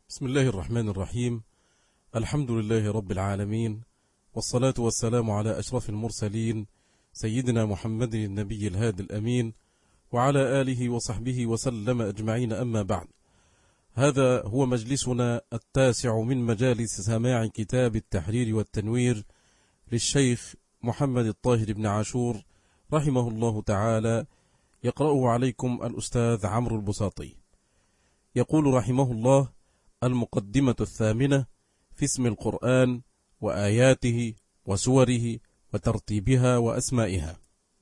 بسم الله الرحمن الرحيم. الحمد لله رب العالمين، والصلاة والسلام على أشرف المرسلين سيدنا محمد النبي الهادي الأمين، وعلى آله وصحبه وسلم أجمعين. أما بعد، هذا هو مجلسنا التاسع من مجالس سماع كتاب التحرير والتنوير للشيخ محمد الطاهر بن عاشور رحمه الله تعالى، يقرأه عليكم الأستاذ عمرو البساطي. يقول رحمه الله: المقدمة الثامنة في اسم القرآن وآياته وسوره وترتيبها وأسمائها.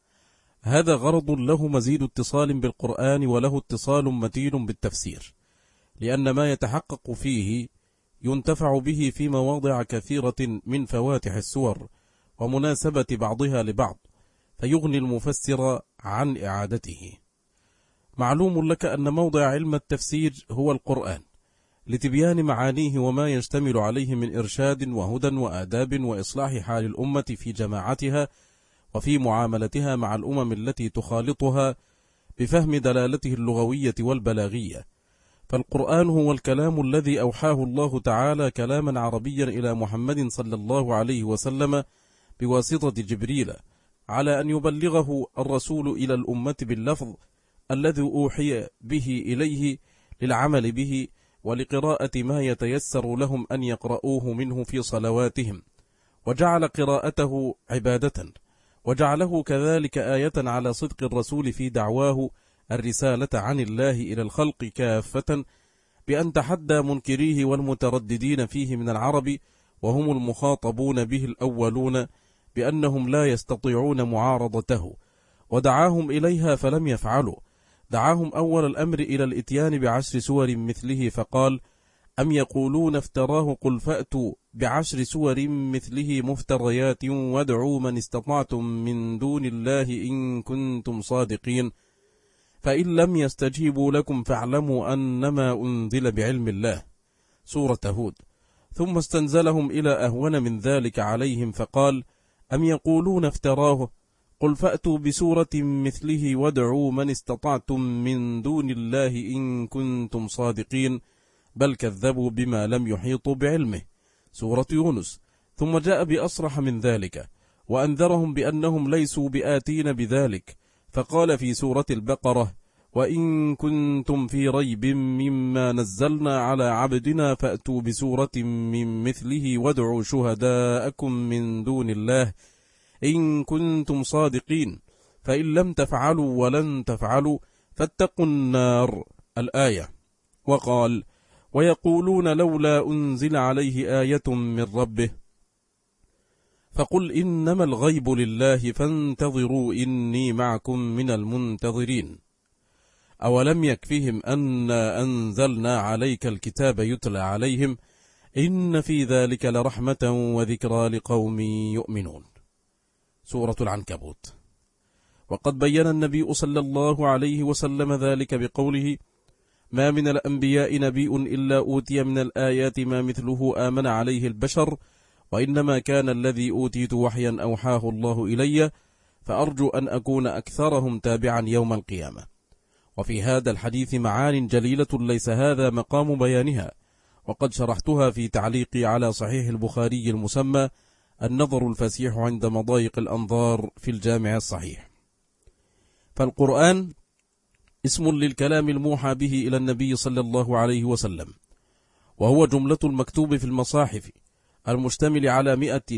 هذا غرض له مزيد اتصال بالقرآن، وله اتصال متين بالتفسير، لأن ما يتحقق فيه ينتفع به في مواضع كثيرة من فواتح السور ومناسبة بعضها لبعض، فيغني المفسر عن إعادته. معلوم لك أن موضع علم التفسير هو القرآن، لتبيان معانيه وما يشتمل عليه من إرشاد وهدى وآداب وإصلاح حال الأمة في جماعتها وفي معاملتها مع الأمم التي تخالطها، بفهم دلالته اللغوية والبلاغية. فالقرآن هو الكلام الذي أوحاه الله تعالى كلاما عربيا إلى محمد صلى الله عليه وسلم بواسطة جبريل، على أن يبلغه الرسول إلى الأمة باللفظ الذي أوحي به إليه للعمل به، ولقراءة ما يتيسر لهم أن يقرؤوه منه في صلواتهم، وجعل قراءته عبادة، وجعله كذلك آية على صدق الرسول في دعواه الرسالة عن الله إلى الخلق كافة، بأن تحدى منكريه والمترددين فيه من العرب، وهم المخاطبون به الأولون، بأنهم لا يستطيعون معارضته، ودعاهم إليها فلم يفعلوا. دعاهم أول الأمر إلى الإتيان بعشر سور مثله، فقال: أم يقولون افتراه قل فأتوا بعشر سور مثله مفتريات وادعوا من استطعتم من دون الله إن كنتم صادقين، فإن لم يستجيبوا لكم فاعلموا أنما أنزل بعلم الله. سورة هود. ثم استنزلهم إلى أهون من ذلك عليهم، فقال: أم يقولون افتراه قل فأتوا بسورة مثله وادعوا من استطعتم من دون الله إن كنتم صادقين، بل كذبوا بما لم يحيطوا بعلمه. سورة يونس. ثم جاء بأصرح من ذلك، وأنذرهم بأنهم ليسوا بآتين بذلك، فقال في سورة البقرة: وإن كنتم في ريب مما نزلنا على عبدنا فأتوا بسورة من مثله وادعوا شهداءكم من دون الله إن كنتم صادقين، فإن لم تفعلوا ولن تفعلوا فاتقوا النار. الآية. وقال: ويقولون لولا أنزل عليه آية من ربه، فقل إنما الغيب لله فانتظروا إني معكم من المنتظرين. أولم يكفهم أنا أنزلنا عليك الكتاب يتلى عليهم إن في ذلك لرحمة وذكرى لقوم يؤمنون. سورة العنكبوت. وقد بين النبي صلى الله عليه وسلم ذلك بقوله: ما من الأنبياء نبي إلا أوتي من الآيات ما مثله آمن عليه البشر، وإنما كان الذي أوتيت وحيا أوحاه الله إلي، فأرجو أن أكون أكثرهم تابعا يوم القيامة. وفي هذا الحديث معان جليلة ليس هذا مقام بيانها، وقد شرحتها في تعليقي على صحيح البخاري المسمى النظر الفسيح عند مضايق الأنظار في الجامع الصحيح. فالقرآن اسم للكلام الموحى به إلى النبي صلى الله عليه وسلم، وهو جملة المكتوب في المصاحف المشتمل على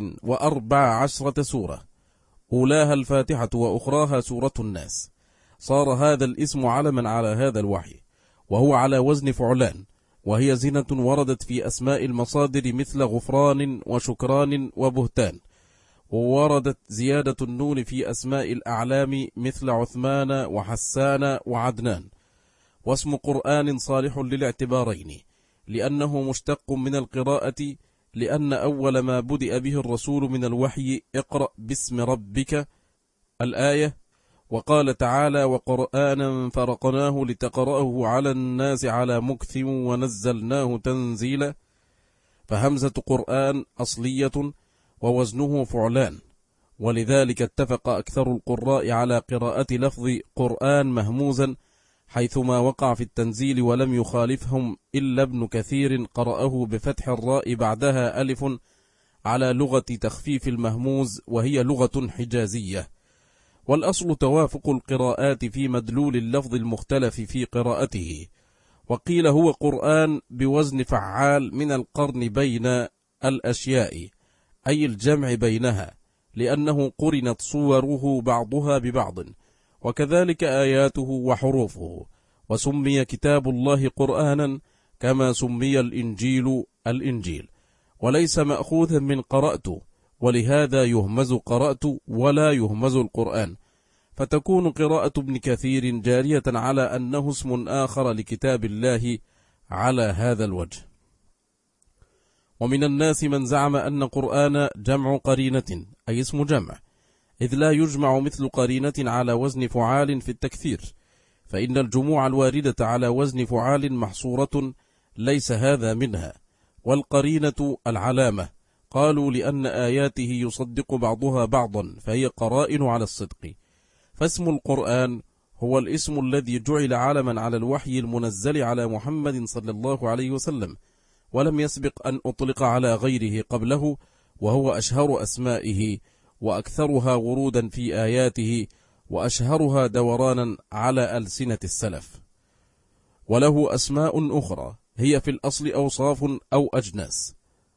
114 سورة، أولاها الفاتحة وأخراها سورة الناس. صار هذا الاسم علما على هذا الوحي، وهو على وزن فعلان، وهي زنة وردت في أسماء المصادر مثل غفران وشكران وبهتان، ووردت زيادة النون في أسماء الأعلام مثل عثمان وحسان وعدنان. واسم قرآن صالح للاعتبارين، لأنه مشتق من القراءة، لأن أول ما بدأ به الرسول من الوحي اقرأ باسم ربك. الآية. وقال تعالى: وقرآنا فرقناه لتقرأه على الناس على مكث ونزلناه تنزيلا. فهمزة قرآن أصلية ووزنه فعلان، ولذلك اتفق أكثر القراء على قراءة لفظ قرآن مهموزا، حيثما وقع في التنزيل ولم يخالفهم إلا ابن كثير قرأه بفتح الراء بعدها ألف على لغة تخفيف المهموز، وهي لغة حجازية. والأصل توافق القراءات في مدلول اللفظ المختلف في قراءته. وقيل هو قرآن بوزن فعال من القرن بين الأشياء، أي الجمع بينها، لأنه قرنت صوره بعضها ببعض، وكذلك آياته وحروفه. وسمي كتاب الله قرآنا كما سمي الإنجيل الإنجيل، وليس مأخوذا من قرأت، ولهذا يهمز قرأت ولا يهمز القرآن، فتكون قراءة ابن كثير جارية على أنه اسم آخر لكتاب الله على هذا الوجه. ومن الناس من زعم أن قرآن جمع قرينة، أي اسم جمع، إذ لا يجمع مثل قرينة على وزن فعال في التكثير، فإن الجموع الواردة على وزن فعال محصورة، ليس هذا منها. والقرينة العلامة، قالوا لأن آياته يصدق بعضها بعضا، فهي قرائن على الصدق. فاسم القرآن هو الاسم الذي جعل علما على الوحي المنزل على محمد صلى الله عليه وسلم، ولم يسبق أن أطلق على غيره قبله، وهو أشهر أسمائه وأكثرها ورودا في آياته، وأشهرها دورانا على ألسنة السلف. وله أسماء أخرى هي في الأصل أوصاف أو أجناس،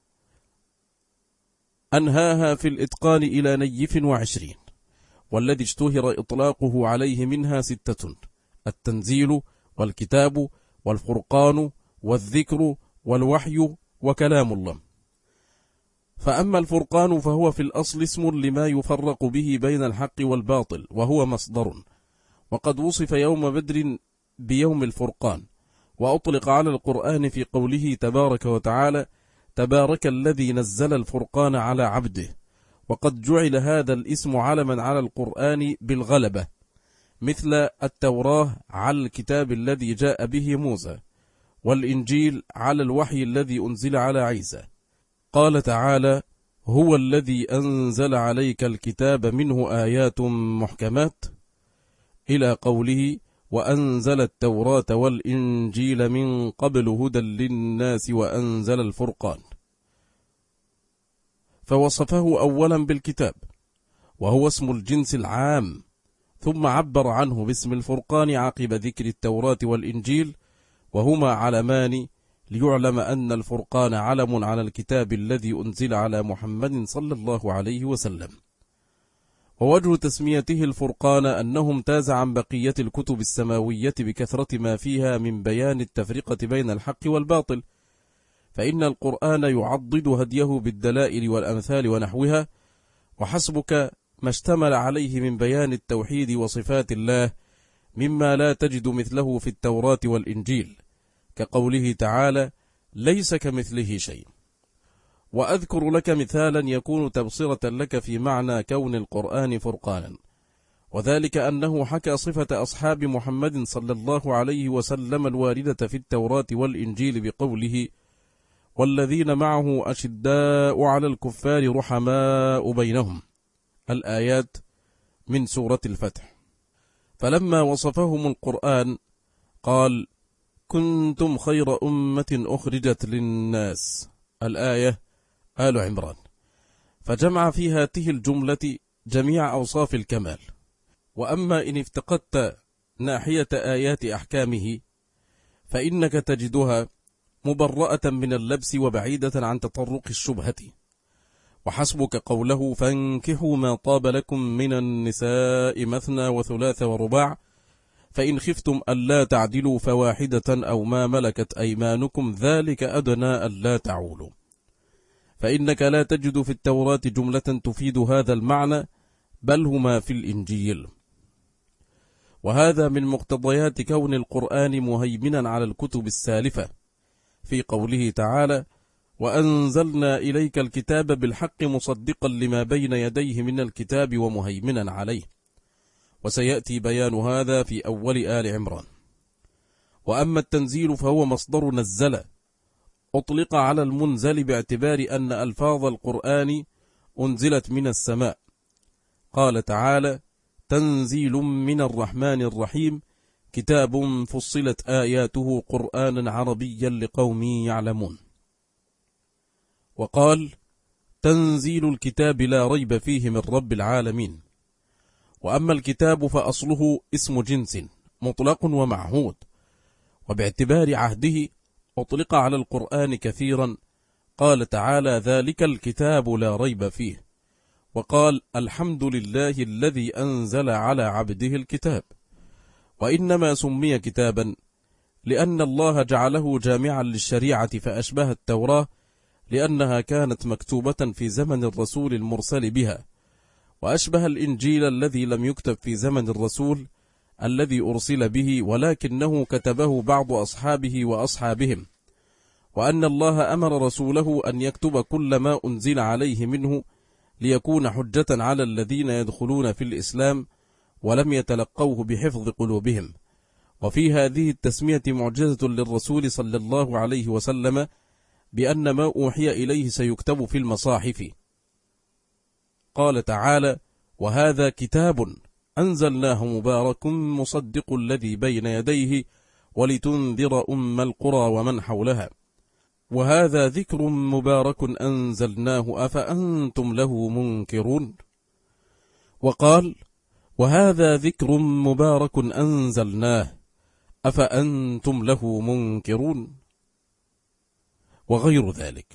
أنهاها في الإتقان إلى 29، والذي اشتهر إطلاقه عليه منها 6: التنزيل، والكتاب، والفرقان، والذكر، والوحي، وكلام الله. فأما الفرقان فهو في الأصل اسم لما يفرق به بين الحق والباطل، وهو مصدر، وقد وصف يوم بدر بيوم الفرقان، وأطلق على القرآن في قوله تبارك وتعالى: تبارك الذي نزل الفرقان على عبده. وقد جعل هذا الاسم علما على القرآن بالغلبة، مثل التوراة على الكتاب الذي جاء به موسى، والإنجيل على الوحي الذي أنزل على عيسى. قال تعالى: هو الذي أنزل عليك الكتاب منه آيات محكمات، إلى قوله: وأنزل التوراة والإنجيل من قبل هدى للناس وأنزل الفرقان. فوصفه أولا بالكتاب، وهو اسم الجنس العام، ثم عبر عنه باسم الفرقان عقب ذكر التوراة والإنجيل، وهما علمان، ليعلم أن الفرقان علم على الكتاب الذي أنزل على محمد صلى الله عليه وسلم. ووجه تسميته الفرقان أنه امتاز عن بقية الكتب السماوية بكثرة ما فيها من بيان التفرقة بين الحق والباطل، فإن القرآن يعضد هديه بالدلائل والأمثال ونحوها، وحسبك ما اشتمل عليه من بيان التوحيد وصفات الله، مما لا تجد مثله في التوراة والإنجيل، كقوله تعالى: ليس كمثله شيء. وأذكر لك مثالا يكون تبصرة لك في معنى كون القرآن فرقانا، وذلك أنه حكى صفة أصحاب محمد صلى الله عليه وسلم الواردة في التوراة والإنجيل بقوله: والذين معه أشداء على الكفار رحماء بينهم، الآيات من سورة الفتح. فلما وصفهم القرآن قال: كنتم خير أمة أخرجت للناس، الآية آل عمران، فجمع في هذه الجملة جميع أوصاف الكمال. وأما إن افتقدت ناحية آيات أحكامه فإنك تجدها مبرأة من اللبس وبعيدة عن تطرق الشبهة. وحسبك قوله: فانكحوا ما طاب لكم من النساء مثنى وثلاث ورباع، فإن خفتم ألا تعدلوا فواحدة أو ما ملكت أيمانكم ذلك أدنى ألا تعولوا. فإنك لا تجد في التوراة جملة تفيد هذا المعنى، بل هما في الإنجيل. وهذا من مقتضيات كون القرآن مهيمنا على الكتب السالفة، في قوله تعالى: وأنزلنا إليك الكتاب بالحق مصدقا لما بين يديه من الكتاب ومهيمنا عليه. وسيأتي بيان هذا في أول آل عمران. وأما التنزيل فهو مصدر نزل، أطلق على المنزل باعتبار أن ألفاظ القرآن أنزلت من السماء. قال تعالى: تنزيل من الرحمن الرحيم، كتاب فصلت آياته قرآنا عربيا لقوم يعلمون. وقال: تنزيل الكتاب لا ريب فيه من رب العالمين. وأما الكتاب فأصله اسم جنس مطلق ومعهود، وباعتبار عهده أطلق على القرآن كثيرا. قال تعالى: ذلك الكتاب لا ريب فيه. وقال: الحمد لله الذي أنزل على عبده الكتاب. وإنما سمي كتابا لأن الله جعله جامعا للشريعة، فأشبه التوراة لأنها كانت مكتوبة في زمن الرسول المرسل بها، وأشبه الإنجيل الذي لم يكتب في زمن الرسول الذي أرسل به، ولكنه كتبه بعض أصحابه وأصحابهم، وأن الله أمر رسوله أن يكتب كل ما أنزل عليه منه ليكون حجة على الذين يدخلون في الإسلام ولم يتلقوه بحفظ قلوبهم. وفي هذه التسمية معجزة للرسول صلى الله عليه وسلم بأن ما أوحي إليه سيكتب في المصاحف. قال تعالى: وهذا كتاب أنزلناه مبارك مصدق الذي بين يديه ولتنذر أم القرى ومن حولها، وهذا ذكر مبارك أنزلناه أفأنتم له منكرون. وقال: وهذا ذكر مبارك أنزلناه أفأنتم له منكرون، وغير ذلك.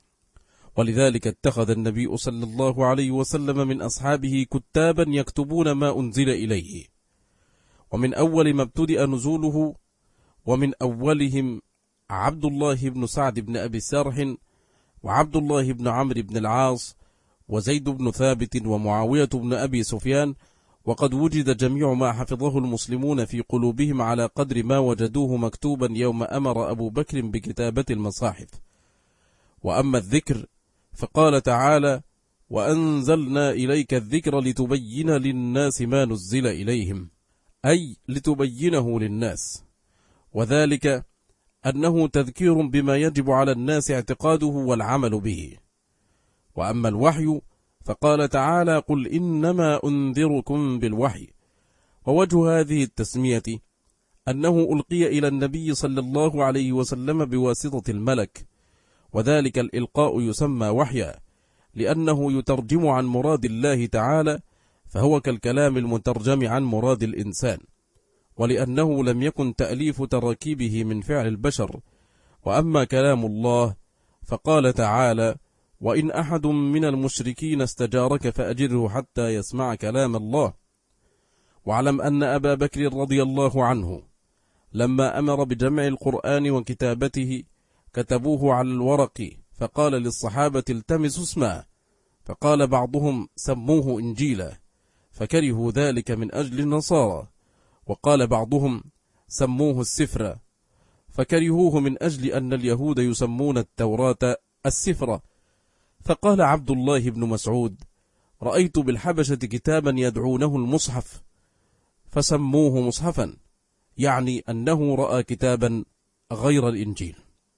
ولذلك اتخذ النبي صلى الله عليه وسلم من أصحابه كتابا يكتبون ما أنزل إليه، ومن أول ما ابتدأ نزوله، ومن أولهم عبد الله بن سعد بن أبي سرح، وعبد الله بن عمرو بن العاص، وزيد بن ثابت، ومعاوية بن أبي سفيان. وقد وجد جميع ما حفظه المسلمون في قلوبهم على قدر ما وجدوه مكتوبا يوم أمر أبو بكر بكتابة المصاحف. وأما الذكر فقال تعالى: وأنزلنا إليك الذكر لتبين للناس ما نزل إليهم، أي لتبينه للناس، وذلك أنه تذكير بما يجب على الناس اعتقاده والعمل به. وأما الوحي فقال تعالى: قل إنما أنذركم بالوحي. ووجه هذه التسمية أنه ألقي إلى النبي صلى الله عليه وسلم بواسطة الملك، وذلك الإلقاء يسمى وحيا لأنه يترجم عن مراد الله تعالى، فهو كالكلام المترجم عن مراد الإنسان، ولأنه لم يكن تأليف تركيبه من فعل البشر. وأما كلام الله فقال تعالى: وإن أحد من المشركين استجارك فأجره حتى يسمع كلام الله. واعلم أن أبا بكر رضي الله عنه لما أمر بجمع القرآن وكتابته كتبوه على الورق، فقال للصحابة: التمسوا اسمه، فقال بعضهم: سموه إنجيلا، فكرهوا ذلك من أجل النصارى، وقال بعضهم: سموه السفر، فكرهوه من أجل أن اليهود يسمون التوراة السفر. فقال عبد الله بن مسعود: رأيت بالحبشة كتابا يدعونه المصحف فسموه مصحفا، يعني أنه رأى كتابا غير الإنجيل.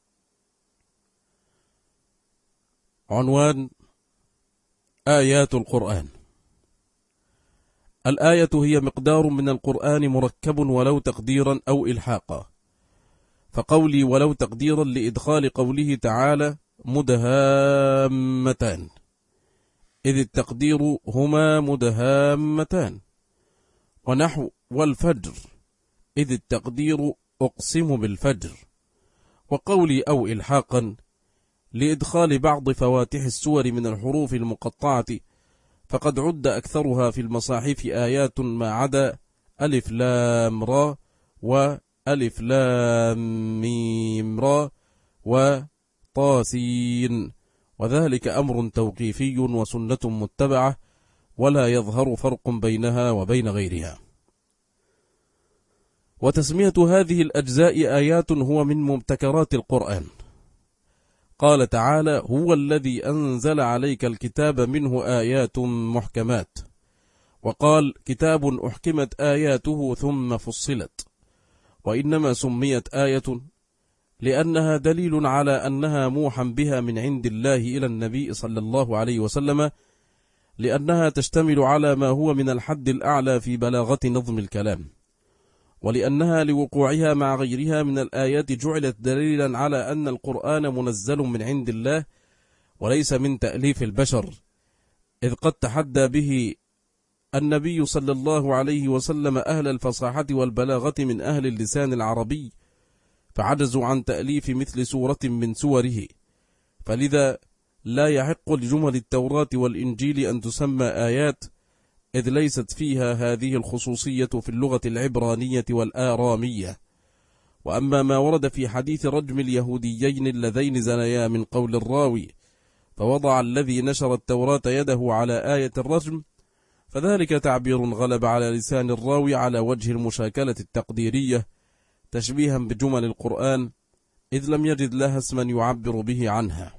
عنوان: آيات القرآن. الآية هي مقدار من القرآن مركب ولو تقديرا أو إلحاقا، فقولي ولو تقديرا لإدخال قوله تعالى: مدهامتان، إذ التقدير هما مدهامتان. ونحو والفجر، إذ التقدير أقسم بالفجر. وقولي أو إلحاقا لإدخال بعض فواتح السور من الحروف المقطعة، فقد عد أكثرها في المصاحف آيات ما عدا ألف لام را وألف لام ميم را وطاسين، وذلك أمر توقيفي وسنة متبعة، ولا يظهر فرق بينها وبين غيرها. وتسمية هذه الأجزاء آيات هو من مبتكرات القرآن. قال تعالى: هو الذي أنزل عليك الكتاب منه آيات محكمات. وقال: كتاب أحكمت آياته ثم فصلت. وإنما سميت آية لأنها دليل على أنها موحى بها من عند الله إلى النبي صلى الله عليه وسلم، لأنها تشتمل على ما هو من الحد الأعلى في بلاغة نظم الكلام. ولأنها لوقوعها مع غيرها من الآيات جعلت دليلا على أن القرآن منزل من عند الله وليس من تأليف البشر، إذ قد تحدى به النبي صلى الله عليه وسلم أهل الفصاحة والبلاغة من أهل اللسان العربي، فعجزوا عن تأليف مثل سورة من سوره، فلذا لا يحق لجمل التوراة والإنجيل أن تسمى آيات، إذ ليست فيها هذه الخصوصية في اللغة العبرانية والآرامية. وأما ما ورد في حديث رجم اليهوديين اللذين زنيا من قول الراوي فوضع الذي نشر التوراة يده على آية الرجم، فذلك تعبير غلب على لسان الراوي على وجه المشاكلة التقديرية تشبيها بجمل القرآن، إذ لم يجد لها اسما يعبر به عنها.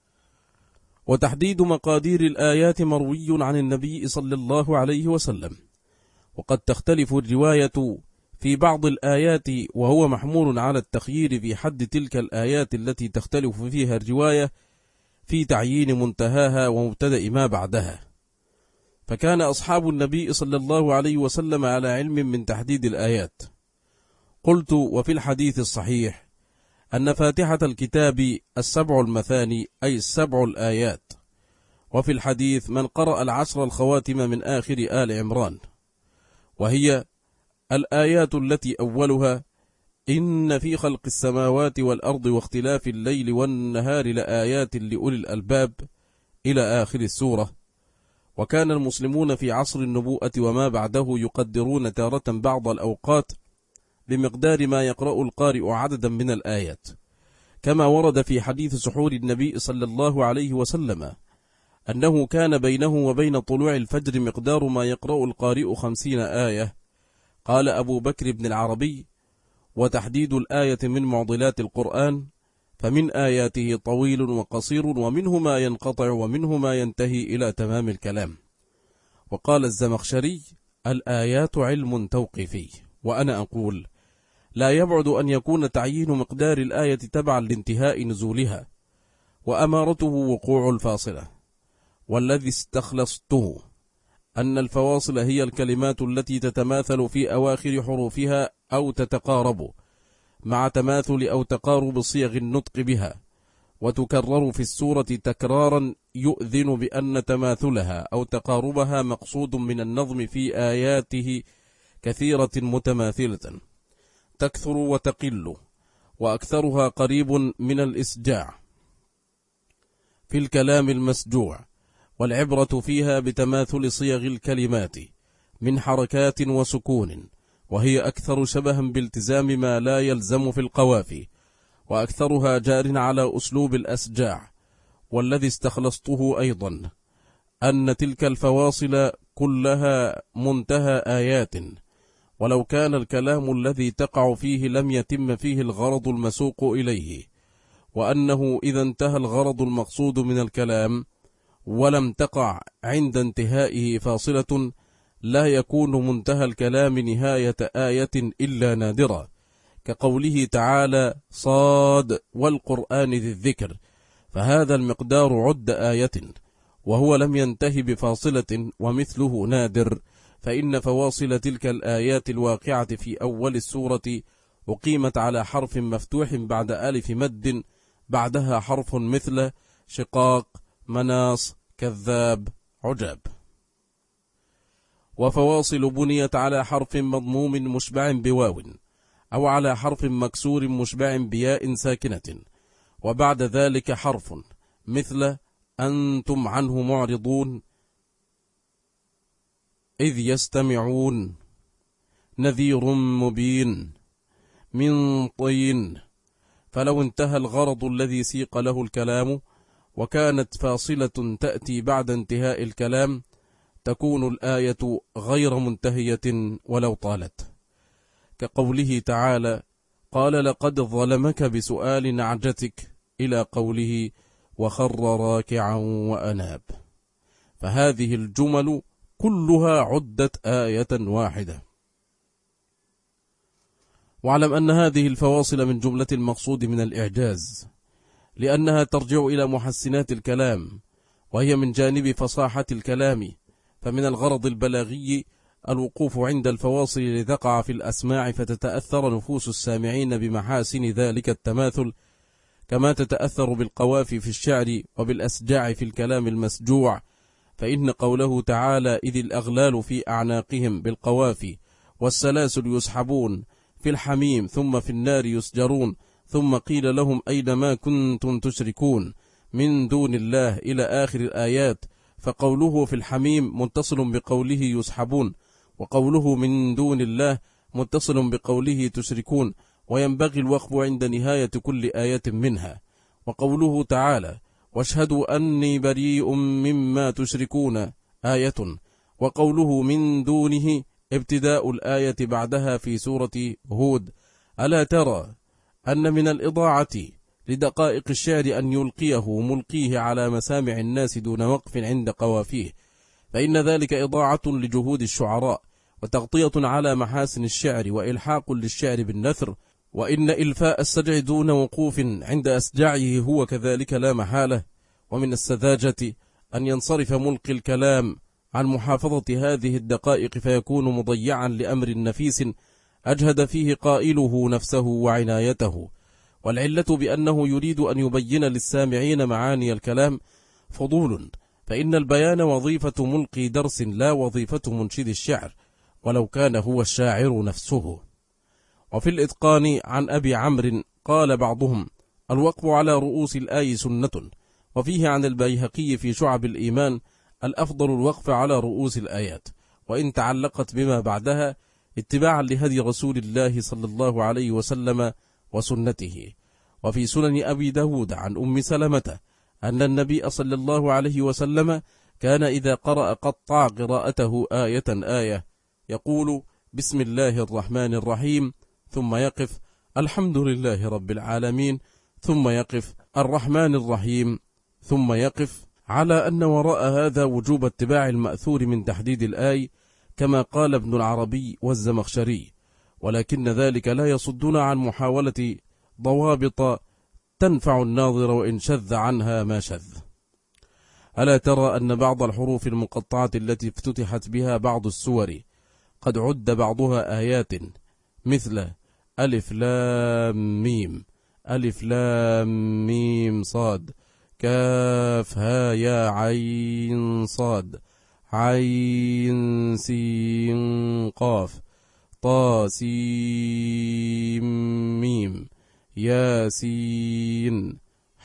وتحديد مقادير الآيات مروي عن النبي صلى الله عليه وسلم، وقد تختلف الرواية في بعض الآيات، وهو محمول على التخيير في حد تلك الآيات التي تختلف فيها الرواية في تعيين منتهاها ومبتدأ ما بعدها. فكان أصحاب النبي صلى الله عليه وسلم على علم من تحديد الآيات. قلت: وفي الحديث الصحيح أن فاتحة الكتاب 7 المثاني، أي 7 الآيات، وفي الحديث من قرأ 10 الخواتم من آخر آل عمران، وهي الآيات التي أولها: إن في خلق السماوات والأرض واختلاف الليل والنهار لآيات لأولي الألباب، إلى آخر السورة. وكان المسلمون في عصر النبوءة وما بعده يقدرون تارة بعض الأوقات بمقدار ما يقرأ القارئ عددا من الآيات، كما ورد في حديث سحور النبي صلى الله عليه وسلم أنه كان بينه وبين طلوع الفجر مقدار ما يقرأ القارئ 50 آية. قال أبو بكر بن العربي: وتحديد الآية من معضلات القرآن، فمن آياته طويل وقصير، ومنه ما ينقطع، ومنه ما ينتهي إلى تمام الكلام. وقال الزمخشري: الآيات علم توقيفي. وأنا أقول: لا يبعد أن يكون تعيين مقدار الآية تبعا لانتهاء نزولها، وأمارته وقوع الفاصلة. والذي استخلصته أن الفواصل هي الكلمات التي تتماثل في أواخر حروفها أو تتقارب مع تماثل أو تقارب صيغ النطق بها، وتكرر في السورة تكرارا يؤذن بأن تماثلها أو تقاربها مقصود من النظم في آياته كثيرة متماثلة تكثر وتقل، وأكثرها قريب من الإسجاع في الكلام المسجوع، والعبرة فيها بتماثل صيغ الكلمات من حركات وسكون، وهي أكثر شبها بالتزام ما لا يلزم في القوافي، وأكثرها جار على أسلوب الأسجاع. والذي استخلصته أيضا أن تلك الفواصل كلها منتهى آيات، ولو كان الكلام الذي تقع فيه لم يتم فيه الغرض المسوق إليه، وأنه إذا انتهى الغرض المقصود من الكلام ولم تقع عند انتهائه فاصلة، لا يكون منتهى الكلام نهاية آية إلا نادرة، كقوله تعالى: صاد والقرآن ذي الذكر، فهذا المقدار عد آية، وهو لم ينتهي بفاصلة، ومثله نادر، فإن فواصل تلك الآيات الواقعة في أول السورة أقيمت على حرف مفتوح بعد ألف مد بعدها حرف مثل شقاق، مناص، كذاب، عجاب. وفواصل بنيت على حرف مضموم مشبع بواو، أو على حرف مكسور مشبع بياء ساكنة، وبعد ذلك حرف مثل أنتم عنه معرضون، إذ يستمعون، نذير مبين، من طين. فلو انتهى الغرض الذي سيق له الكلام وكانت فاصلة تأتي بعد انتهاء الكلام، تكون الآية غير منتهية ولو طالت، كقوله تعالى: قال لقد ظلمك بسؤال نعجتك، إلى قوله: وخر راكعا وأناب. فهذه الجمل كلها عدت آية واحدة. واعلم أن هذه الفواصل من جملة المقصود من الإعجاز، لأنها ترجع إلى محسنات الكلام، وهي من جانب فصاحة الكلام، فمن الغرض البلاغي الوقوف عند الفواصل لتقع في الأسماع فتتأثر نفوس السامعين بمحاسن ذلك التماثل، كما تتأثر بالقوافي في الشعر وبالأسجاع في الكلام المسجوع. فإن قوله تعالى إذ الأغلال في أعناقهم بالقوافي والسلاسل يسحبون في الحميم ثم في النار يسجرون ثم قيل لهم أين ما كنتم تشركون من دون الله إلى آخر الآيات، فقوله في الحميم متصل بقوله يسحبون، وقوله من دون الله متصل بقوله تشركون، وينبغي الوقف عند نهاية كل آية منها. وقوله تعالى واشهدوا أني بريء مما تشركون آية، وقوله من دونه ابتداء الآية بعدها في سورة هود. ألا ترى أن من الإضاعة لدقائق الشعر أن يلقيه ملقيه على مسامع الناس دون وقف عند قوافيه، فإن ذلك إضاعة لجهود الشعراء وتغطية على محاسن الشعر وإلحاق للشعر بالنثر. وإن إلفاء السجع دون وقوف عند أسجعه هو كذلك لا محالة. ومن السذاجة أن ينصرف ملقي الكلام عن محافظة هذه الدقائق فيكون مضيعا لأمر نفيس أجهد فيه قائله نفسه وعنايته. والعلة بأنه يريد أن يبين للسامعين معاني الكلام فضول، فإن البيان وظيفة ملقي درس لا وظيفة منشد الشعر ولو كان هو الشاعر نفسه. وفي الإتقان عن أبي عمرو قال بعضهم الوقف على رؤوس الآي سنة، وفيه عن البيهقي في شعب الإيمان الأفضل الوقف على رؤوس الآيات وإن تعلقت بما بعدها اتباعا لهدي رسول الله صلى الله عليه وسلم وسنته. وفي سنن أبي داود عن أم سلمة أن النبي صلى الله عليه وسلم كان إذا قرأ قطع قراءته آية آية، يقول بسم الله الرحمن الرحيم ثم يقف الحمد لله رب العالمين ثم يقف الرحمن الرحيم ثم يقف، على أن وراء هذا وجوب اتباع المأثور من تحديد الآي كما قال ابن العربي والزمخشري، ولكن ذلك لا يصدنا عن محاولة ضوابط تنفع الناظر وإن شذ عنها ما شذ. ألا ترى أن بعض الحروف المقطعة التي افتتحت بها بعض السور قد عد بعضها آيات، مثل ألف لام ميم، ألف لام ميم صاد، كاف ها يا عين صاد، عين سين قاف، طا سين ميم، ياسين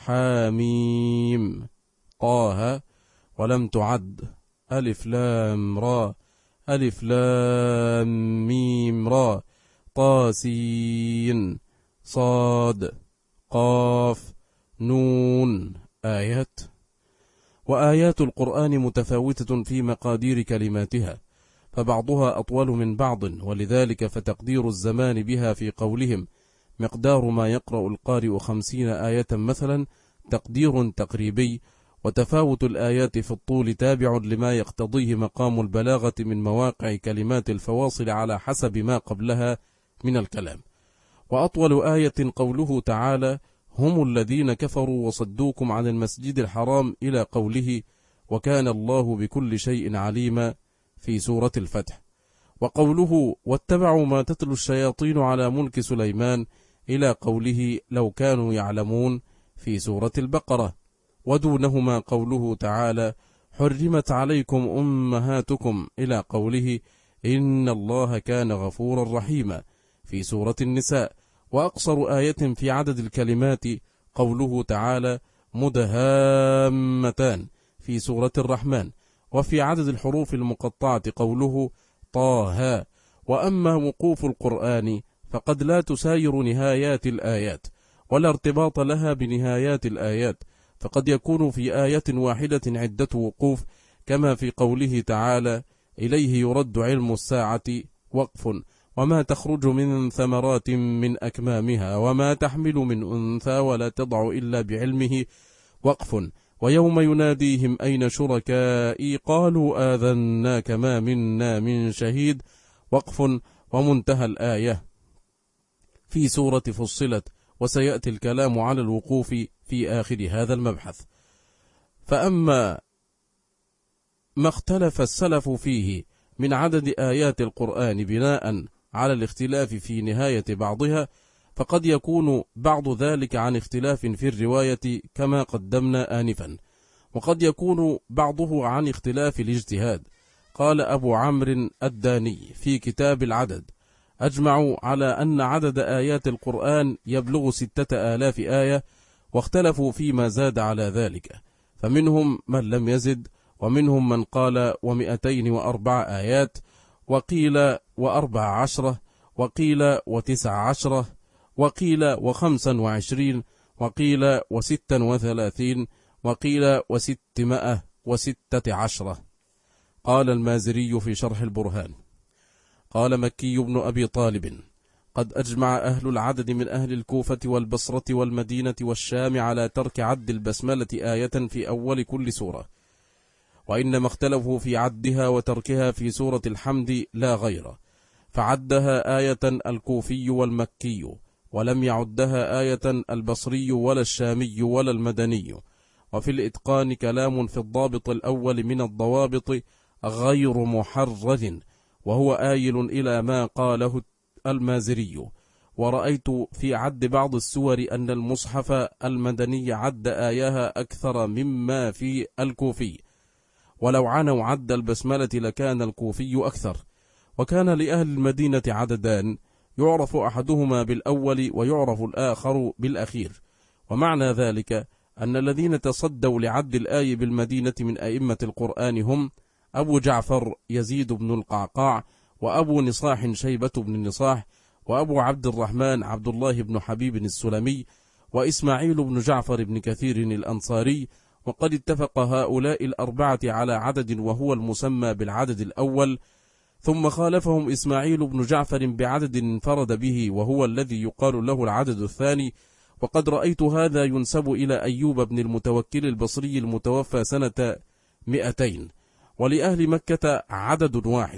حاميم، طه، ولم تعد ألف لام را، ألف لام ميم را، طا سين صاد قاف نون آيات. وآيات القرآن متفاوتة في مقادير كلماتها، فبعضها أطول من بعض، ولذلك فتقدير الزمان بها في قولهم مقدار ما يقرأ القارئ 50 آية مثلا تقدير تقريبي، وتفاوت الآيات في الطول تابع لما يقتضيه مقام البلاغة من مواقع كلمات الفواصل على حسب ما قبلها من الكلام. وأطول آية قوله تعالى هم الذين كفروا وصدوكم عن المسجد الحرام إلى قوله وكان الله بكل شيء عليما في سورة الفتح، وقوله واتبعوا ما تتلو الشياطين على ملك سليمان إلى قوله لو كانوا يعلمون في سورة البقرة، ودونهما قوله تعالى حرمت عليكم أمهاتكم إلى قوله إن الله كان غفورا رحيما في سورة النساء. وأقصر آية في عدد الكلمات قوله تعالى مدهامتان في سورة الرحمن. وفي عدد الحروف المقطعة قوله طه. وأما وقوف القرآن فقد لا تساير نهايات الآيات ولا ارتباط لها بنهايات الآيات، فقد يكون في آية واحدة عدة وقوف، كما في قوله تعالى إليه يرد علم الساعة وقف، وما تخرج من ثمرات من أكمامها وما تحمل من أنثى ولا تضع إلا بعلمه وقف، ويوم يناديهم أين شركائي قالوا آذناك ما منا من شهيد وقف، ومنتهى الآية في سورة فصلت، وسيأتي الكلام على الوقوف في آخر هذا المبحث. فأما ما اختلف السلف فيه من عدد آيات القرآن بناء على الاختلاف في نهاية بعضها، فقد يكون بعض ذلك عن اختلاف في الرواية كما قدمنا آنفا، وقد يكون بعضه عن اختلاف الاجتهاد. قال أبو عمرو الداني في كتاب العدد: أجمعوا على أن عدد آيات القرآن يبلغ 6000 آية، واختلفوا فيما زاد على ذلك، فمنهم من لم يزد، ومنهم من قال 204 آيات، وقيل 14، وقيل 19، وقيل 25، وقيل 36، وقيل 616. قال المازري في شرح البرهان: قال مكي بن أبي طالب: قد أجمع أهل العدد من أهل الكوفة والبصرة والمدينة والشام على ترك عد البسملة آية في أول كل سورة، وإنما اختلفوا في عدها وتركها في سورة الحمد لا غير، فعدها آية الكوفي والمكي، ولم يعدها آية البصري ولا الشامي ولا المدني. وفي الإتقان كلام في الضابط الأول من الضوابط غير محرر، وهو آيل إلى ما قاله المازري. ورأيت في عد بعض السور أن المصحف المدني عد آياها أكثر مما في الكوفي، ولو عنوا عد البسملة لكان الكوفي أكثر. وكان لأهل المدينة عددان، يعرف أحدهما بالأول ويعرف الآخر بالأخير، ومعنى ذلك أن الذين تصدوا لعد الآي بالمدينة من أئمة القرآن هم أبو جعفر يزيد بن القعقاع، وأبو نصاح شيبة بن نصاح، وأبو عبد الرحمن عبد الله بن حبيب السلمي، وإسماعيل بن جعفر بن كثير الأنصاري. وقد اتفق هؤلاء الأربعة على عدد وهو المسمى بالعدد الأول، ثم خالفهم إسماعيل بن جعفر بعدد انفرد به وهو الذي يقال له العدد الثاني. وقد رأيت هذا ينسب إلى أيوب بن المتوكل البصري المتوفى سنة 200. ولأهل مكة عدد واحد،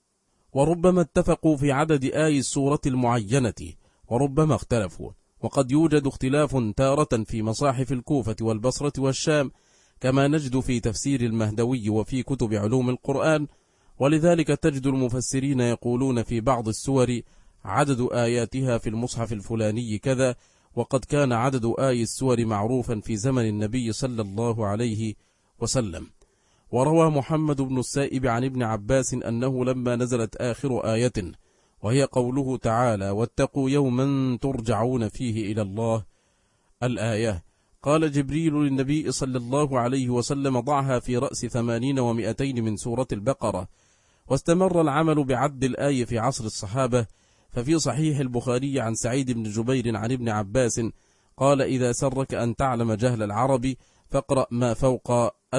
وربما اتفقوا في عدد آي السورة المعينة، وربما اختلفوا. وقد يوجد اختلاف تارة في مصاحف الكوفة والبصرة والشام، كما نجد في تفسير المهدوي وفي كتب علوم القرآن. ولذلك تجد المفسرين يقولون في بعض السور عدد آياتها في المصحف الفلاني كذا، وقد كان عدد آي السور معروفا في زمن النبي صلى الله عليه وسلم. وروى محمد بن السائب عن ابن عباس أنه لما نزلت آخر آية وهي قوله تعالى: واتقوا يوما ترجعون فيه إلى الله، الآية، قال جبريل للنبي صلى الله عليه وسلم: ضعها في رأس 80 و200 من سورة البقرة. واستمر العمل بعد الآية في عصر الصحابة. ففي صحيح البخاري عن سعيد بن جبير عن ابن عباس قال: إذا سرك أن تعلم جهل العرب فاقرأ ما فوق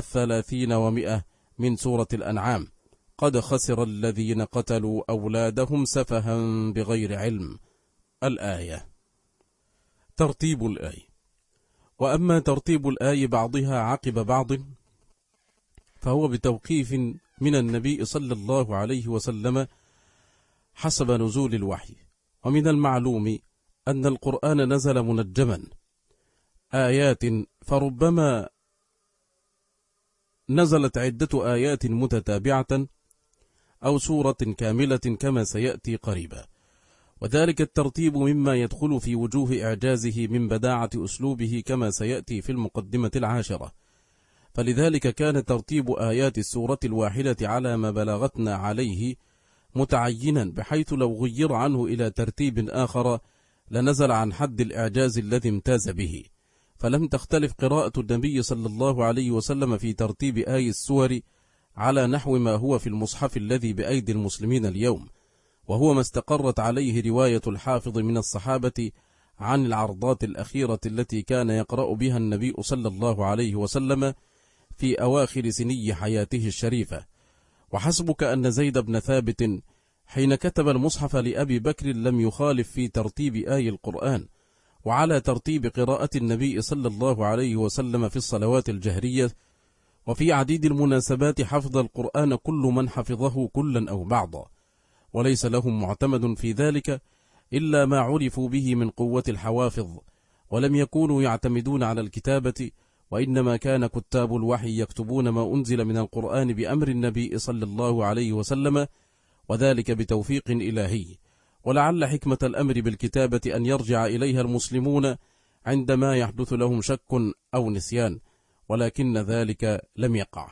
30 و100 من سورة الأنعام: قد خسر الذين قتلوا أولادهم سفها بغير علم، الآية. ترتيب الآية. وأما ترتيب الآية بعضها عقب بعض فهو بتوقيف من النبي صلى الله عليه وسلم حسب نزول الوحي. ومن المعلوم أن القرآن نزل منجما آيات، فربما نزلت عدة آيات متتابعة أو سورة كاملة كما سيأتي قريبا. وذلك الترتيب مما يدخل في وجوه إعجازه من بداعة أسلوبه كما سيأتي في المقدمة العاشرة. فلذلك كان ترتيب آيات السورة الواحدة على ما بلغتنا عليه متعينا، بحيث لو غير عنه إلى ترتيب آخر لنزل عن حد الإعجاز الذي امتاز به. فلم تختلف قراءة النبي صلى الله عليه وسلم في ترتيب آي السور على نحو ما هو في المصحف الذي بأيدي المسلمين اليوم، وهو ما استقرت عليه رواية الحافظ من الصحابة عن العرضات الأخيرة التي كان يقرأ بها النبي صلى الله عليه وسلم في أواخر سني حياته الشريفة. وحسبك أن زيد بن ثابت حين كتب المصحف لأبي بكر لم يخالف في ترتيب آي القرآن وعلى ترتيب قراءة النبي صلى الله عليه وسلم في الصلوات الجهرية. وفي عديد المناسبات حفظ القرآن كل من حفظه كلا أو بعضا، وليس لهم معتمد في ذلك إلا ما عرفوا به من قوة الحوافظ، ولم يكونوا يعتمدون على الكتابة وإنما كان كتاب الوحي يكتبون ما أنزل من القرآن بأمر النبي صلى الله عليه وسلم، وذلك بتوفيق إلهي. ولعل حكمة الأمر بالكتابة أن يرجع إليها المسلمون عندما يحدث لهم شك أو نسيان، ولكن ذلك لم يقع.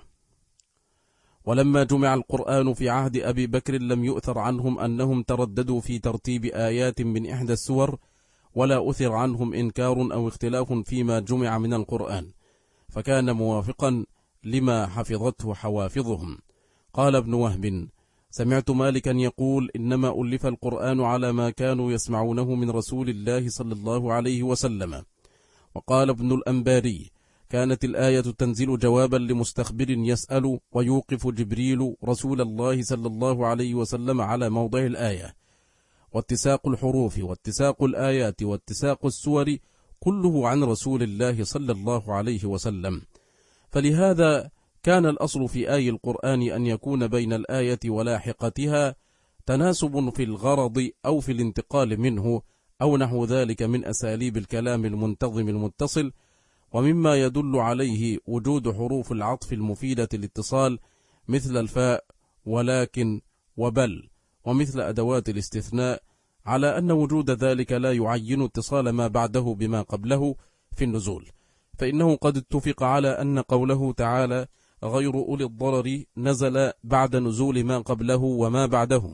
ولما جمع القرآن في عهد أبي بكر لم يؤثر عنهم أنهم ترددوا في ترتيب آيات من إحدى السور، ولا أثر عنهم إنكار أو اختلاف فيما جمع من القرآن، فكان موافقا لما حفظته حوافظهم. قال ابن وهب: سمعت مالكا يقول: إنما ألف القرآن على ما كانوا يسمعونه من رسول الله صلى الله عليه وسلم. وقال ابن الأنباري: كانت الآية تنزل جوابا لمستخبر يسأل، ويوقف جبريل رسول الله صلى الله عليه وسلم على موضع الآية. واتساق الحروف واتساق الآيات واتساق السور كله عن رسول الله صلى الله عليه وسلم، فلهذا كان الأصل في آي القرآن أن يكون بين الآية ولاحقتها تناسب في الغرض أو في الانتقال منه أو نحو ذلك من أساليب الكلام المنتظم المتصل. ومما يدل عليه وجود حروف العطف المفيدة الاتصال مثل الفاء ولكن وبل، ومثل أدوات الاستثناء، على أن وجود ذلك لا يعين اتصال ما بعده بما قبله في النزول، فإنه قد اتفق على أن قوله تعالى غير أولي الضرر نزل بعد نزول ما قبله وما بعده،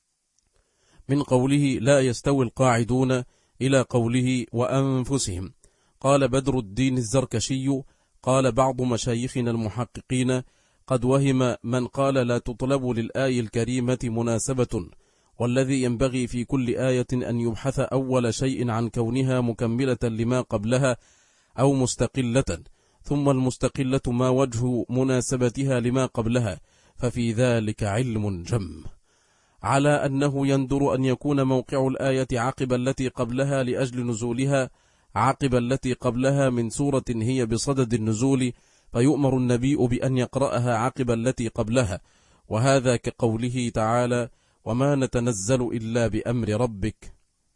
من قوله لا يستوي القاعدون إلى قوله وأنفسهم. قال بدر الدين الزركشي: قال بعض مشايخنا المحققين: قد وهم من قال لا تطلب للآية الكريمة مناسبة، والذي ينبغي في كل آية أن يبحث أول شيء عن كونها مكملة لما قبلها أو مستقلة، ثم المستقلة ما وجه مناسبتها لما قبلها، ففي ذلك علم جم، على أنه يندر أن يكون موقع الآية عقب التي قبلها لأجل نزولها عقب التي قبلها من سورة هي بصدد النزول، فيؤمر النبي بأن يقرأها عقب التي قبلها، وهذا كقوله تعالى وما نتنزل إلا بأمر ربك،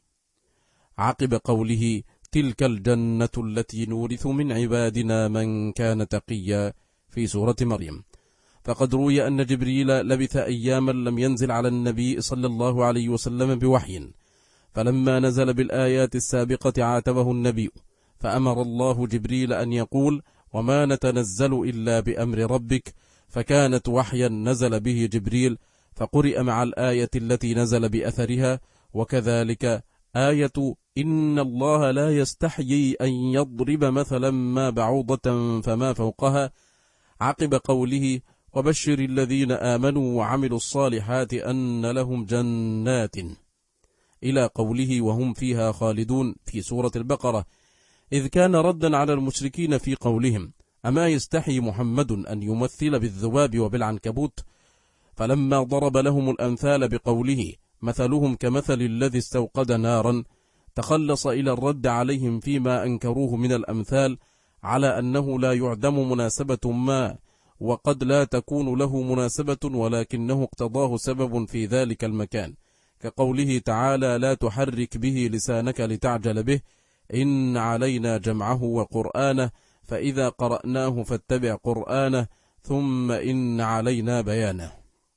عقب قوله تلك الجنة التي نورث من عبادنا من كان تقيا في سورة مريم. فقد روي أن جبريل لبث أياما لم ينزل على النبي صلى الله عليه وسلم بوحي، فلما نزل بالآيات السابقة عاتبه النبي، فأمر الله جبريل أن يقول وما نتنزل إلا بأمر ربك، فكانت وحيا نزل به جبريل، فقرئ مع الآية التي نزل بأثرها. وكذلك آية إن الله لا يستحيي أن يضرب مثلا ما بعوضة فما فوقها، عقب قوله وبشر الذين آمنوا وعملوا الصالحات أن لهم جنات، إلى قوله وهم فيها خالدون في سورة البقرة، إذ كان ردا على المشركين في قولهم أما يستحي محمد أن يمثل بالذباب وبالعنكبوت، فلما ضرب لهم الأمثال بقوله مثلهم كمثل الذي استوقد نارا، تخلص إلى الرد عليهم فيما أنكروه من الأمثال، على أنه لا يعدم مناسبة ما، وقد لا تكون له مناسبة ولكنه اقتضاه سبب في ذلك المكان، كقوله تعالى لا تحرك به لسانك لتعجل به، إن علينا جمعه وقرآنه، فإذا قرأناه فاتبع قرآنه، ثم إن علينا بيانه.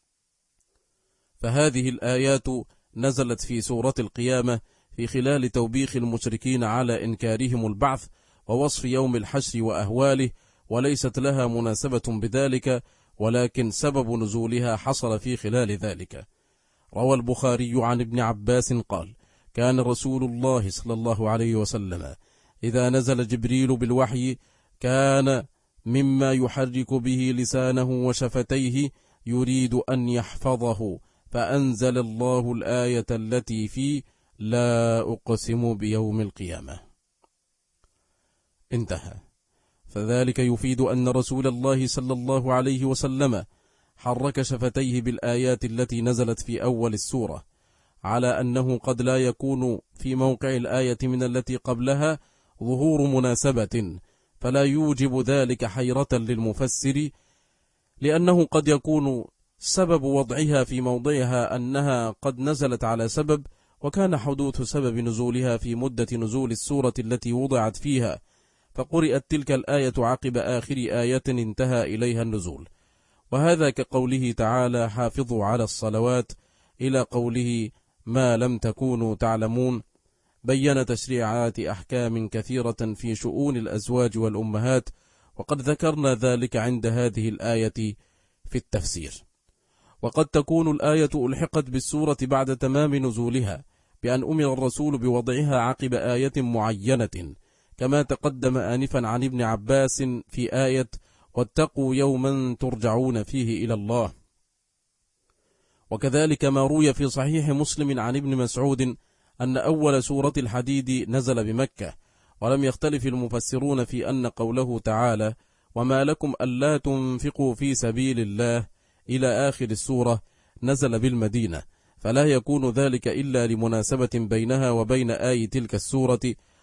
فهذه الآيات نزلت في سورة القيامة في خلال توبيخ المشركين على إنكارهم البعث ووصف يوم الحشر وأهواله، وليست لها مناسبة بذلك، ولكن سبب نزولها حصل في خلال ذلك. روى البخاري عن ابن عباس قال كان رسول الله صلى الله عليه وسلم إذا نزل جبريل بالوحي كان مما يحرك به لسانه وشفتيه يريد أن يحفظه، فأنزل الله الآية التي فيه لا أقسم بيوم القيامة. انتهى. فذلك يفيد أن رسول الله صلى الله عليه وسلم حرك شفتيه بالآيات التي نزلت في أول السورة، على أنه قد لا يكون في موقع الآية من التي قبلها ظهور مناسبة، فلا يوجب ذلك حيرة للمفسر، لأنه قد يكون سبب وضعها في موضعها أنها قد نزلت على سبب، وكان حدوث سبب نزولها في مدة نزول السورة التي وضعت فيها، فقرئت تلك الآية عقب آخر آية انتهى إليها النزول، وهذا كقوله تعالى حافظوا على الصلوات إلى قوله ما لم تكونوا تعلمون، بين تشريعات أحكام كثيرة في شؤون الأزواج والأمهات، وقد ذكرنا ذلك عند هذه الآية في التفسير. وقد تكون الآية ألحقت بالسورة بعد تمام نزولها بأن أمر الرسول بوضعها عقب آية معينة، كما تقدم آنفا عن ابن عباس في آية واتقوا يوما ترجعون فيه إلى الله. وكذلك ما روي في صحيح مسلم عن ابن مسعود أن أول سورة الحديد نزل بمكة، ولم يختلف المفسرون في أن قوله تعالى وما لكم ألا تنفقوا في سبيل الله إلى آخر السورة نزل بالمدينة، فلا يكون ذلك إلا لمناسبة بينها وبين آي تلك السورة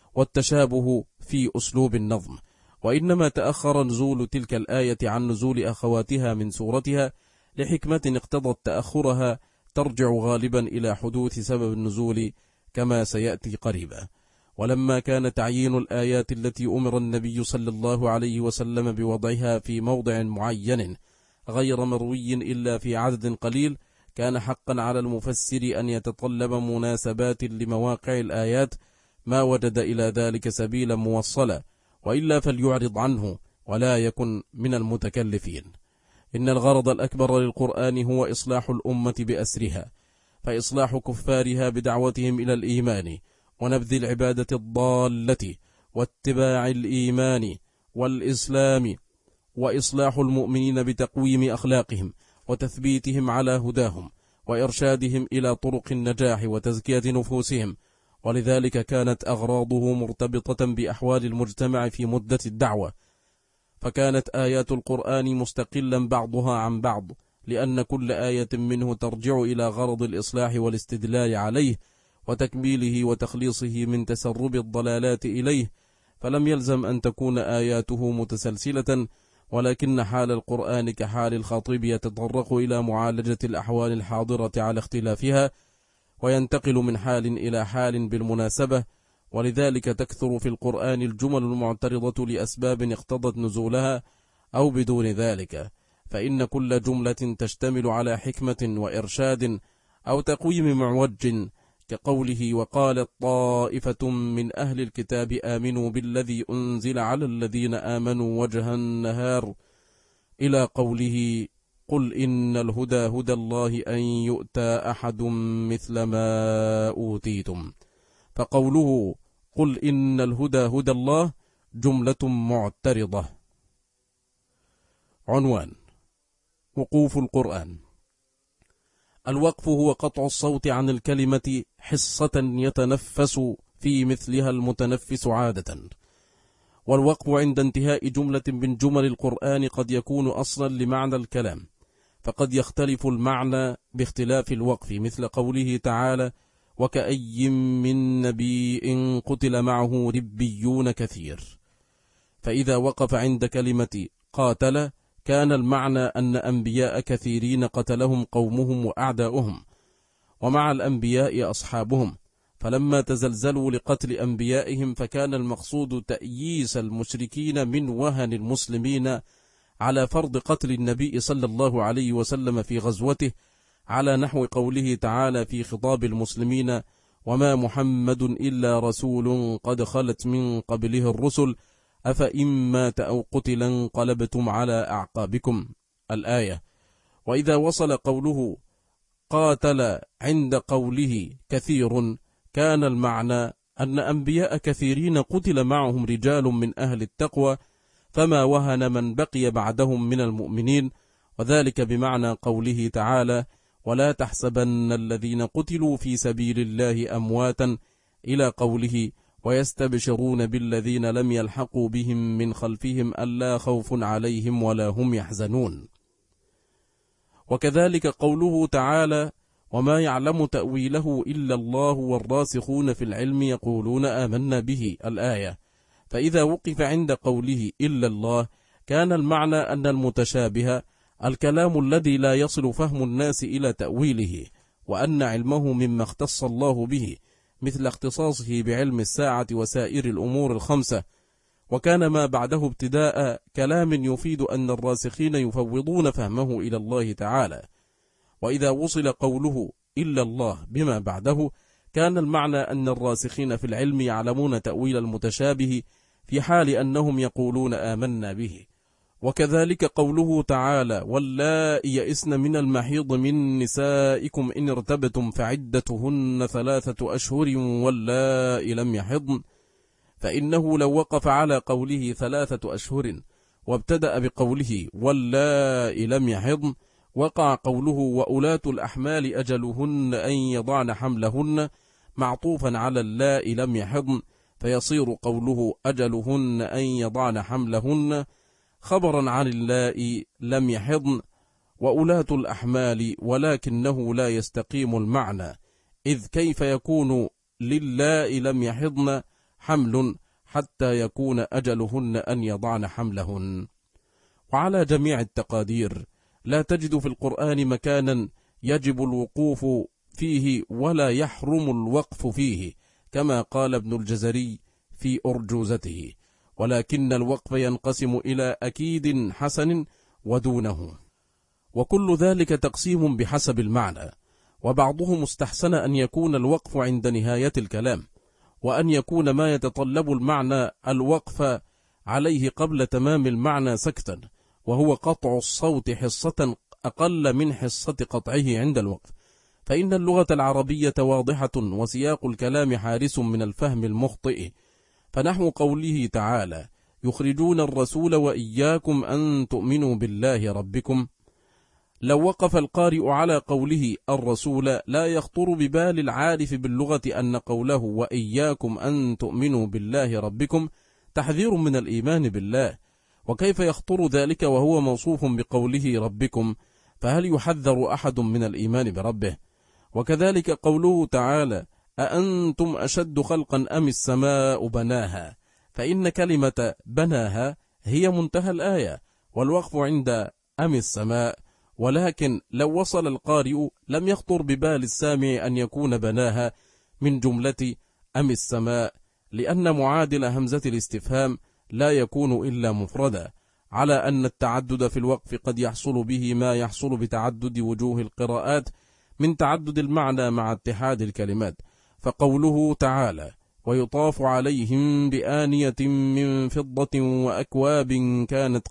والتشابه في أسلوب النظم، وإنما تأخر نزول تلك الآية عن نزول أخواتها من سورتها لحكمة اقتضت تأخرها ترجع غالبا إلى حدوث سبب النزول كما سيأتي قريبا. ولما كان تعيين الآيات التي أمر النبي صلى الله عليه وسلم بوضعها في موضع معين غير مروي إلا في عدد قليل، كان حقا على المفسر أن يتطلب مناسبات لمواقع الآيات ما وجد إلى ذلك سبيلا موصلا، وإلا فليعرض عنه ولا يكن من المتكلفين. إن الغرض الأكبر للقرآن هو إصلاح الأمة بأسرها، فإصلاح كفارها بدعوتهم إلى الإيمان ونبذ العبادة الضالة واتباع الإيمان والإسلام، وإصلاح المؤمنين بتقويم أخلاقهم وتثبيتهم على هداهم وإرشادهم إلى طرق النجاح وتزكية نفوسهم. ولذلك كانت أغراضه مرتبطة بأحوال المجتمع في مدة الدعوة، فكانت آيات القرآن مستقلا بعضها عن بعض، لأن كل آية منه ترجع إلى غرض الإصلاح والاستدلال عليه وتكميله وتخليصه من تسرب الضلالات إليه، فلم يلزم أن تكون آياته متسلسلة، ولكن حال القرآن كحال الخاطب يتطرق إلى معالجة الأحوال الحاضرة على اختلافها، وينتقل من حال إلى حال بالمناسبة. ولذلك تكثر في القرآن الجمل المعترضة لأسباب اقتضت نزولها أو بدون ذلك، فإن كل جملة تشتمل على حكمة وإرشاد أو تقويم معوج، كقوله وقالت طائفة من أهل الكتاب آمنوا بالذي أنزل على الذين آمنوا وجه النهار، إلى قوله قل إن الهدى هدى الله أن يؤتى أحد مثل ما أوتيتم. فقوله قل إن الهدى هدى الله جملة معترضة. عنوان: وقوف القرآن. الوقف هو قطع الصوت عن الكلمة حصة يتنفس في مثلها المتنفس عادة، والوقف عند انتهاء جملة من جمل القرآن قد يكون أصلا لمعنى الكلام، فقد يختلف المعنى باختلاف الوقف، مثل قوله تعالى وكأي من نبي قتل معه ربيون كثير، فإذا وقف عند كلمة قاتل كان المعنى أن أنبياء كثيرين قتلهم قومهم وأعداؤهم، ومع الأنبياء أصحابهم، فلما تزلزلوا لقتل أنبيائهم فكان المقصود تأييس المشركين من وهن المسلمين على فرض قتل النبي صلى الله عليه وسلم في غزوته، على نحو قوله تعالى في خطاب المسلمين وما محمد إلا رسول قد خلت من قبله الرسل أفإن مات أو قتل انقلبتم على أعقابكم، الآية. وإذا وصل قوله قاتل عند قوله كثير كان المعنى أن أنبياء كثيرين قتل معهم رجال من أهل التقوى، فما وهن من بقي بعدهم من المؤمنين، وذلك بمعنى قوله تعالى ولا تحسبن الذين قتلوا في سبيل الله أمواتا، إلى قوله ويستبشرون بالذين لم يلحقوا بهم من خلفهم ألا خوف عليهم ولا هم يحزنون. وكذلك قوله تعالى وما يعلم تأويله إلا الله والراسخون في العلم يقولون آمنا به، الآية. فإذا وقف عند قوله إلا الله كان المعنى أن المتشابه الكلام الذي لا يصل فهم الناس إلى تأويله، وأن علمه مما اختص الله به، مثل اختصاصه بعلم الساعة وسائر الأمور الخمسة، وكان ما بعده ابتداء كلام يفيد أن الراسخين يفوضون فهمه إلى الله تعالى. وإذا وصل قوله إلا الله بما بعده كان المعنى أن الراسخين في العلم يعلمون تأويل المتشابه في حال أنهم يقولون آمنا به. وكذلك قوله تعالى واللائي يئسن من المحيض من نسائكم إن ارتبتم فعدتهن 3 أشهر واللائي لم يحضن، فإنه لو وقف على قوله 3 أشهر وابتدأ بقوله واللائي لم يحضن وقع قوله وأولاة الأحمال أجلهن أن يضعن حملهن معطوفا على اللائي لم يحضن، فيصير قوله أجلهن أن يضعن حملهن خبرا عن اللائي لم يحضن وأولاة الأحمال، ولكنه لا يستقيم المعنى، إذ كيف يكون للائي لم يحضن حمل حتى يكون أجلهن أن يضعن حملهن. وعلى جميع التقادير لا تجد في القرآن مكانا يجب الوقوف فيه ولا يحرم الوقف فيه، كما قال ابن الجزري في أرجوزته، ولكن الوقف ينقسم إلى أكيد حسن ودونه، وكل ذلك تقسيم بحسب المعنى. وبعضهم استحسن أن يكون الوقف عند نهاية الكلام، وأن يكون ما يتطلب المعنى الوقف عليه قبل تمام المعنى سكتا، وهو قطع الصوت حصة أقل من حصة قطعه عند الوقف، فإن اللغة العربية واضحة وسياق الكلام حارس من الفهم المخطئ. فنحو قوله تعالى يخرجون الرسول وإياكم أن تؤمنوا بالله ربكم، لو وقف القارئ على قوله الرسول لا يخطر ببال العارف باللغة أن قوله وإياكم أن تؤمنوا بالله ربكم تحذير من الإيمان بالله، وكيف يخطر ذلك وهو موصوف بقوله ربكم؟ فهل يحذر أحد من الإيمان بربه؟ وكذلك قوله تعالى أأنتم أشد خلقا أم السماء بناها، فإن كلمة بناها هي منتهى الآية والوقف عند أم السماء، ولكن لو وصل القارئ لم يخطر ببال السامع أن يكون بناها من جملة أم السماء، لأن معادل همزة الاستفهام لا يكون إلا مفردا، على أن التعدد في الوقف قد يحصل به ما يحصل بتعدد وجوه القراءات من تعدد المعنى مع اتحاد الكلمات. فقوله تعالى ويطاف عليهم بآنية من فضة وأكواب كانت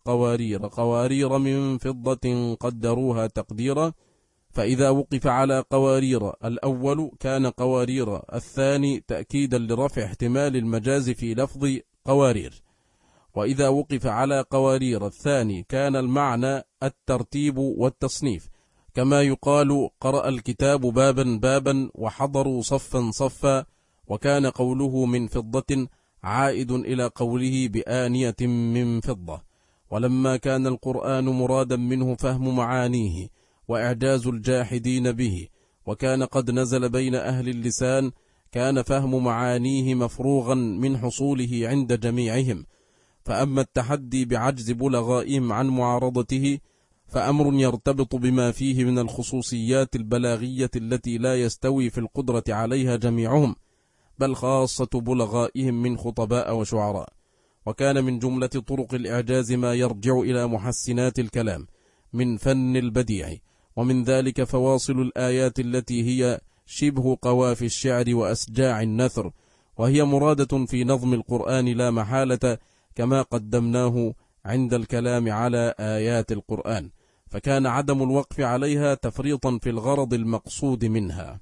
قوارير من فضة قدروها تقديرا، فإذا وقف على قوارير الأول كان قوارير الثاني تأكيدا لرفع احتمال المجاز في لفظ قوارير، وإذا وقف على قوارير الثاني كان المعنى الترتيب والتصنيف، كما يقال قرأ الكتاب بابا بابا وحضروا صفا صفا، وكان قوله من فضة عائد إلى قوله بآنية من فضة. ولما كان القرآن مرادا منه فهم معانيه وإعجاز الجاحدين به، وكان قد نزل بين أهل اللسان، كان فهم معانيه مفروغا من حصوله عند جميعهم. فأما التحدي بعجز بلغائهم عن معارضته فأمر يرتبط بما فيه من الخصوصيات البلاغية التي لا يستوي في القدرة عليها جميعهم، بل خاصة بلغائهم من خطباء وشعراء. وكان من جملة طرق الإعجاز ما يرجع إلى محسنات الكلام من فن البديع، ومن ذلك فواصل الآيات التي هي شبه قوافي الشعر وأسجاع النثر، وهي مرادة في نظم القرآن لا محالة، كما قدمناه عند الكلام على آيات القرآن، فكان عدم الوقف عليها تفريطا في الغرض المقصود منها.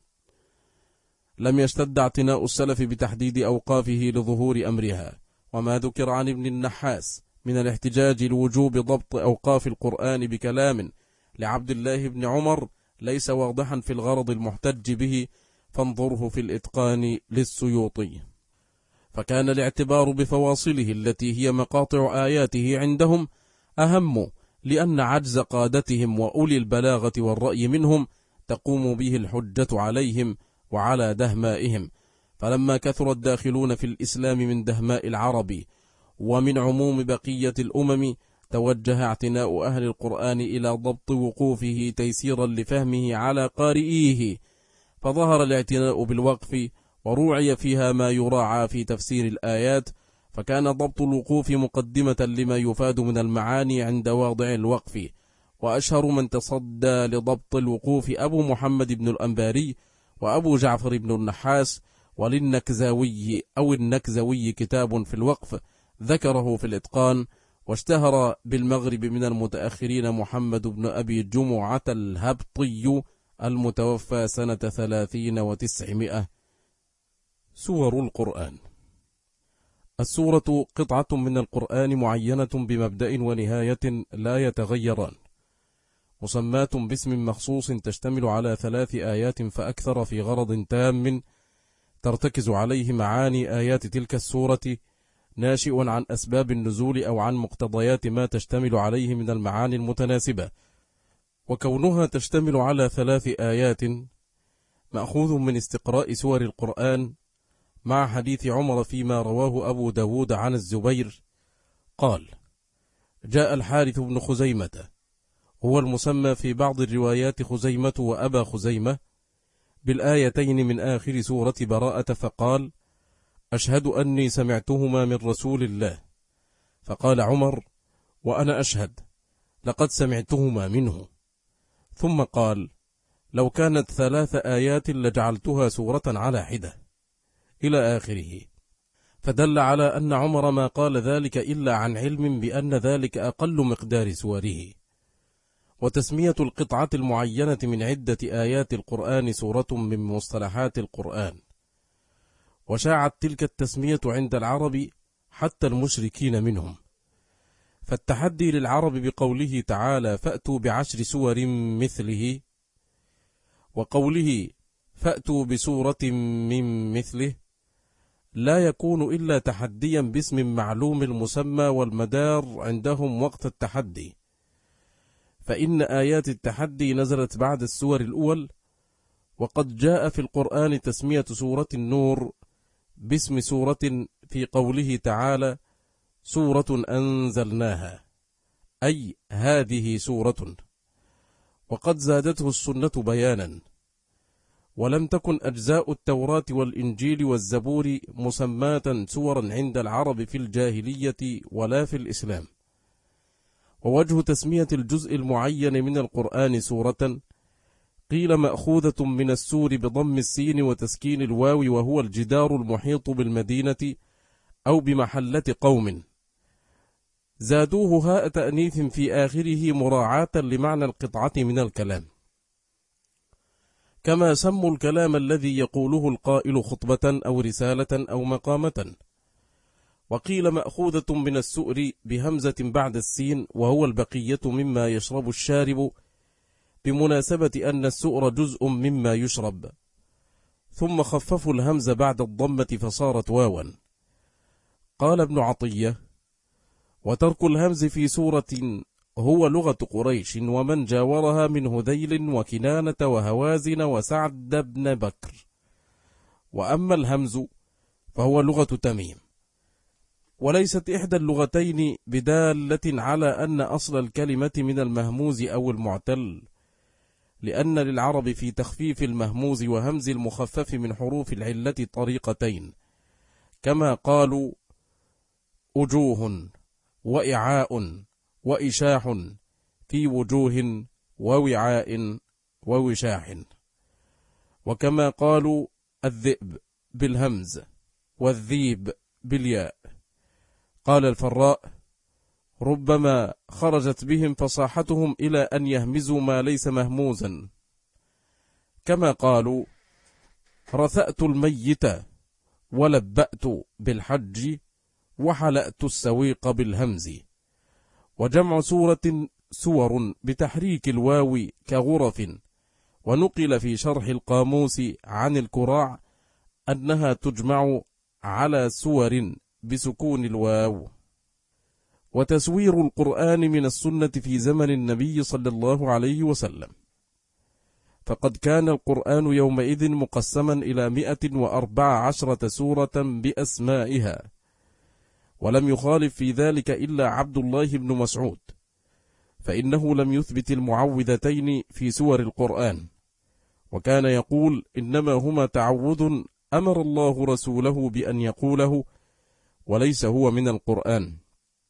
لم يشتد اعتناء السلف بتحديد أوقافه لظهور أمرها، وما ذكر عن ابن النحاس من الاحتجاج لوجوب ضبط أوقاف القرآن بكلام لعبد الله بن عمر ليس واضحا في الغرض المحتج به، فانظره في الإتقان للسيوطي. فكان الاعتبار بفواصله التي هي مقاطع آياته عندهم أهم، لأن عجز قادتهم وأولي البلاغة والرأي منهم تقوم به الحجة عليهم وعلى دهمائهم. فلما كثر الداخلون في الإسلام من دهماء العرب ومن عموم بقية الأمم، توجه اعتناء أهل القرآن إلى ضبط وقوفه تيسيرا لفهمه على قارئيه، فظهر الاعتناء بالوقف وروعي فيها ما يراعى في تفسير الآيات، فكان ضبط الوقوف مقدمة لما يفاد من المعاني عند واضع الوقف. وأشهر من تصدى لضبط الوقوف أبو محمد بن الأنباري وأبو جعفر بن النحاس، وللنكزاوي أو النكزوي كتاب في الوقف ذكره في الإتقان. واشتهر بالمغرب من المتأخرين محمد بن أبي جمعة الهبطي المتوفى سنة 30 و900. سور القرآن. السورة قطعة من القرآن معينة بمبدأ ونهاية لا يتغيران، مسماة باسم مخصوص تشتمل على 3 آيات فأكثر في غرض تام ترتكز عليه معاني آيات تلك السورة، ناشئ عن أسباب النزول أو عن مقتضيات ما تشتمل عليه من المعاني المتناسبة. وكونها تشتمل على 3 آيات مأخوذ من استقراء سور القرآن، مع حديث عمر فيما رواه أبو داود عن الزبير قال: جاء الحارث بن خزيمة، هو المسمى في بعض الروايات خزيمة وأبا خزيمة، بالآيتين من آخر سورة براءة، فقال: أشهد أني سمعتهما من رسول الله. فقال عمر: وأنا أشهد، لقد سمعتهما منه. ثم قال: لو كانت 3 آيات لجعلتها سورة على حدة، إلى آخره. فدل على أن عمر ما قال ذلك إلا عن علم بأن ذلك أقل مقدار سوره. وتسمية القطعة المعينة من عدة آيات القرآن سورة من مصطلحات القرآن، وشاعت تلك التسمية عند العرب حتى المشركين منهم. فالتحدي للعرب بقوله تعالى: فأتوا ب10 سور مثله، وقوله: فأتوا بسورة من مثله، لا يكون إلا تحديا باسم معلوم المسمى والمدار عندهم وقت التحدي، فإن آيات التحدي نزلت بعد السور الأول. وقد جاء في القرآن تسمية سورة النور باسم سورة في قوله تعالى: سورة أنزلناها، أي هذه سورة. وقد زادته السنة بيانا. ولم تكن أجزاء التوراة والإنجيل والزبور مسماة سورا عند العرب في الجاهلية ولا في الإسلام. ووجه تسمية الجزء المعين من القرآن سورة قيل مأخوذة من السور بضم السين وتسكين الواو، وهو الجدار المحيط بالمدينة أو بمحلة قوم. زادوه هاء تأنيث في آخره مراعاة لمعنى القطعة من الكلام، كما سموا الكلام الذي يقوله القائل خطبة أو رسالة أو مقامة. وقيل مأخوذة من السؤر بهمزة بعد السين، وهو البقية مما يشرب الشارب، بمناسبة أن السؤر جزء مما يشرب، ثم خففوا الهمز بعد الضمة فصارت واوا. قال ابن عطية: وترك الهمز في سورة هو لغة قريش ومن جاورها من هذيل وكنانة وهوازن وسعد بن بكر، وأما الهمز فهو لغة تميم. وليست إحدى اللغتين بدالة على أن أصل الكلمة من المهموز أو المعتل، لأن للعرب في تخفيف المهموز وهمز المخفف من حروف العلة طريقتين، كما قالوا أجوه وإعاء وإشاح في وجوه ووعاء ووشاح، وكما قالوا الذئب بالهمز والذيب بالياء. قال الفراء: ربما خرجت بهم فصاحتهم إلى أن يهمزوا ما ليس مهموزا، كما قالوا رثأت الميت ولبأت بالحج وحلأت السويق بالهمز. وجمع سورة سور بتحريك الواو كغرف. ونقل في شرح القاموس عن الكراع أنها تجمع على سور بسكون الواو. وتسوير القرآن من السنة في زمن النبي صلى الله عليه وسلم، فقد كان القرآن يومئذ مقسما إلى 114 سورة بأسمائها، ولم يخالف في ذلك إلا عبد الله بن مسعود، فإنه لم يثبت المعوذتين في سور القرآن، وكان يقول إنما هما تعوذ أمر الله رسوله بأن يقوله، وليس هو من القرآن.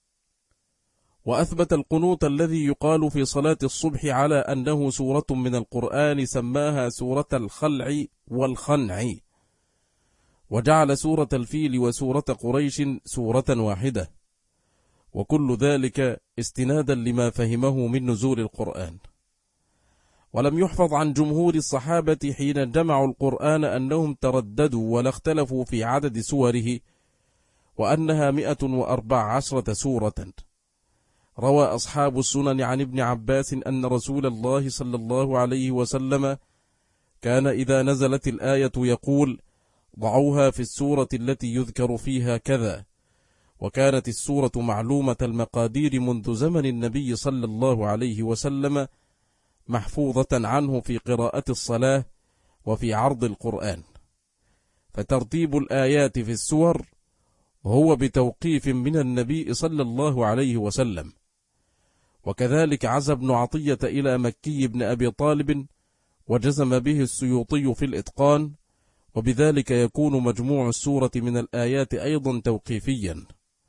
وأثبت القنوت الذي يقال في صلاة الصبح على أنه سورة من القرآن، سماها سورة الخلع والخنع، وجعل سورة الفيل وسورة قريش سورة واحدة، وكل ذلك استنادا لما فهمه من نزول القرآن. ولم يحفظ عن جمهور الصحابة حين جمعوا القرآن أنهم ترددوا ولا اختلفوا في عدد سوره، وأنها 114 سورة. روى أصحاب السنن عن ابن عباس أن رسول الله صلى الله عليه وسلم كان إذا نزلت الآية يقول: ضعوها في السورة التي يذكر فيها كذا. وكانت السورة معلومة المقادير منذ زمن النبي صلى الله عليه وسلم، محفوظة عنه في قراءة الصلاة وفي عرض القرآن. فترتيب الآيات في السور هو بتوقيف من النبي صلى الله عليه وسلم. وكذلك عزى ابن عطية إلى مكي بن أبي طالب، وجزم به السيوطي في الإتقان، وبذلك يكون مجموع السورة من الآيات أيضا توقيفيا.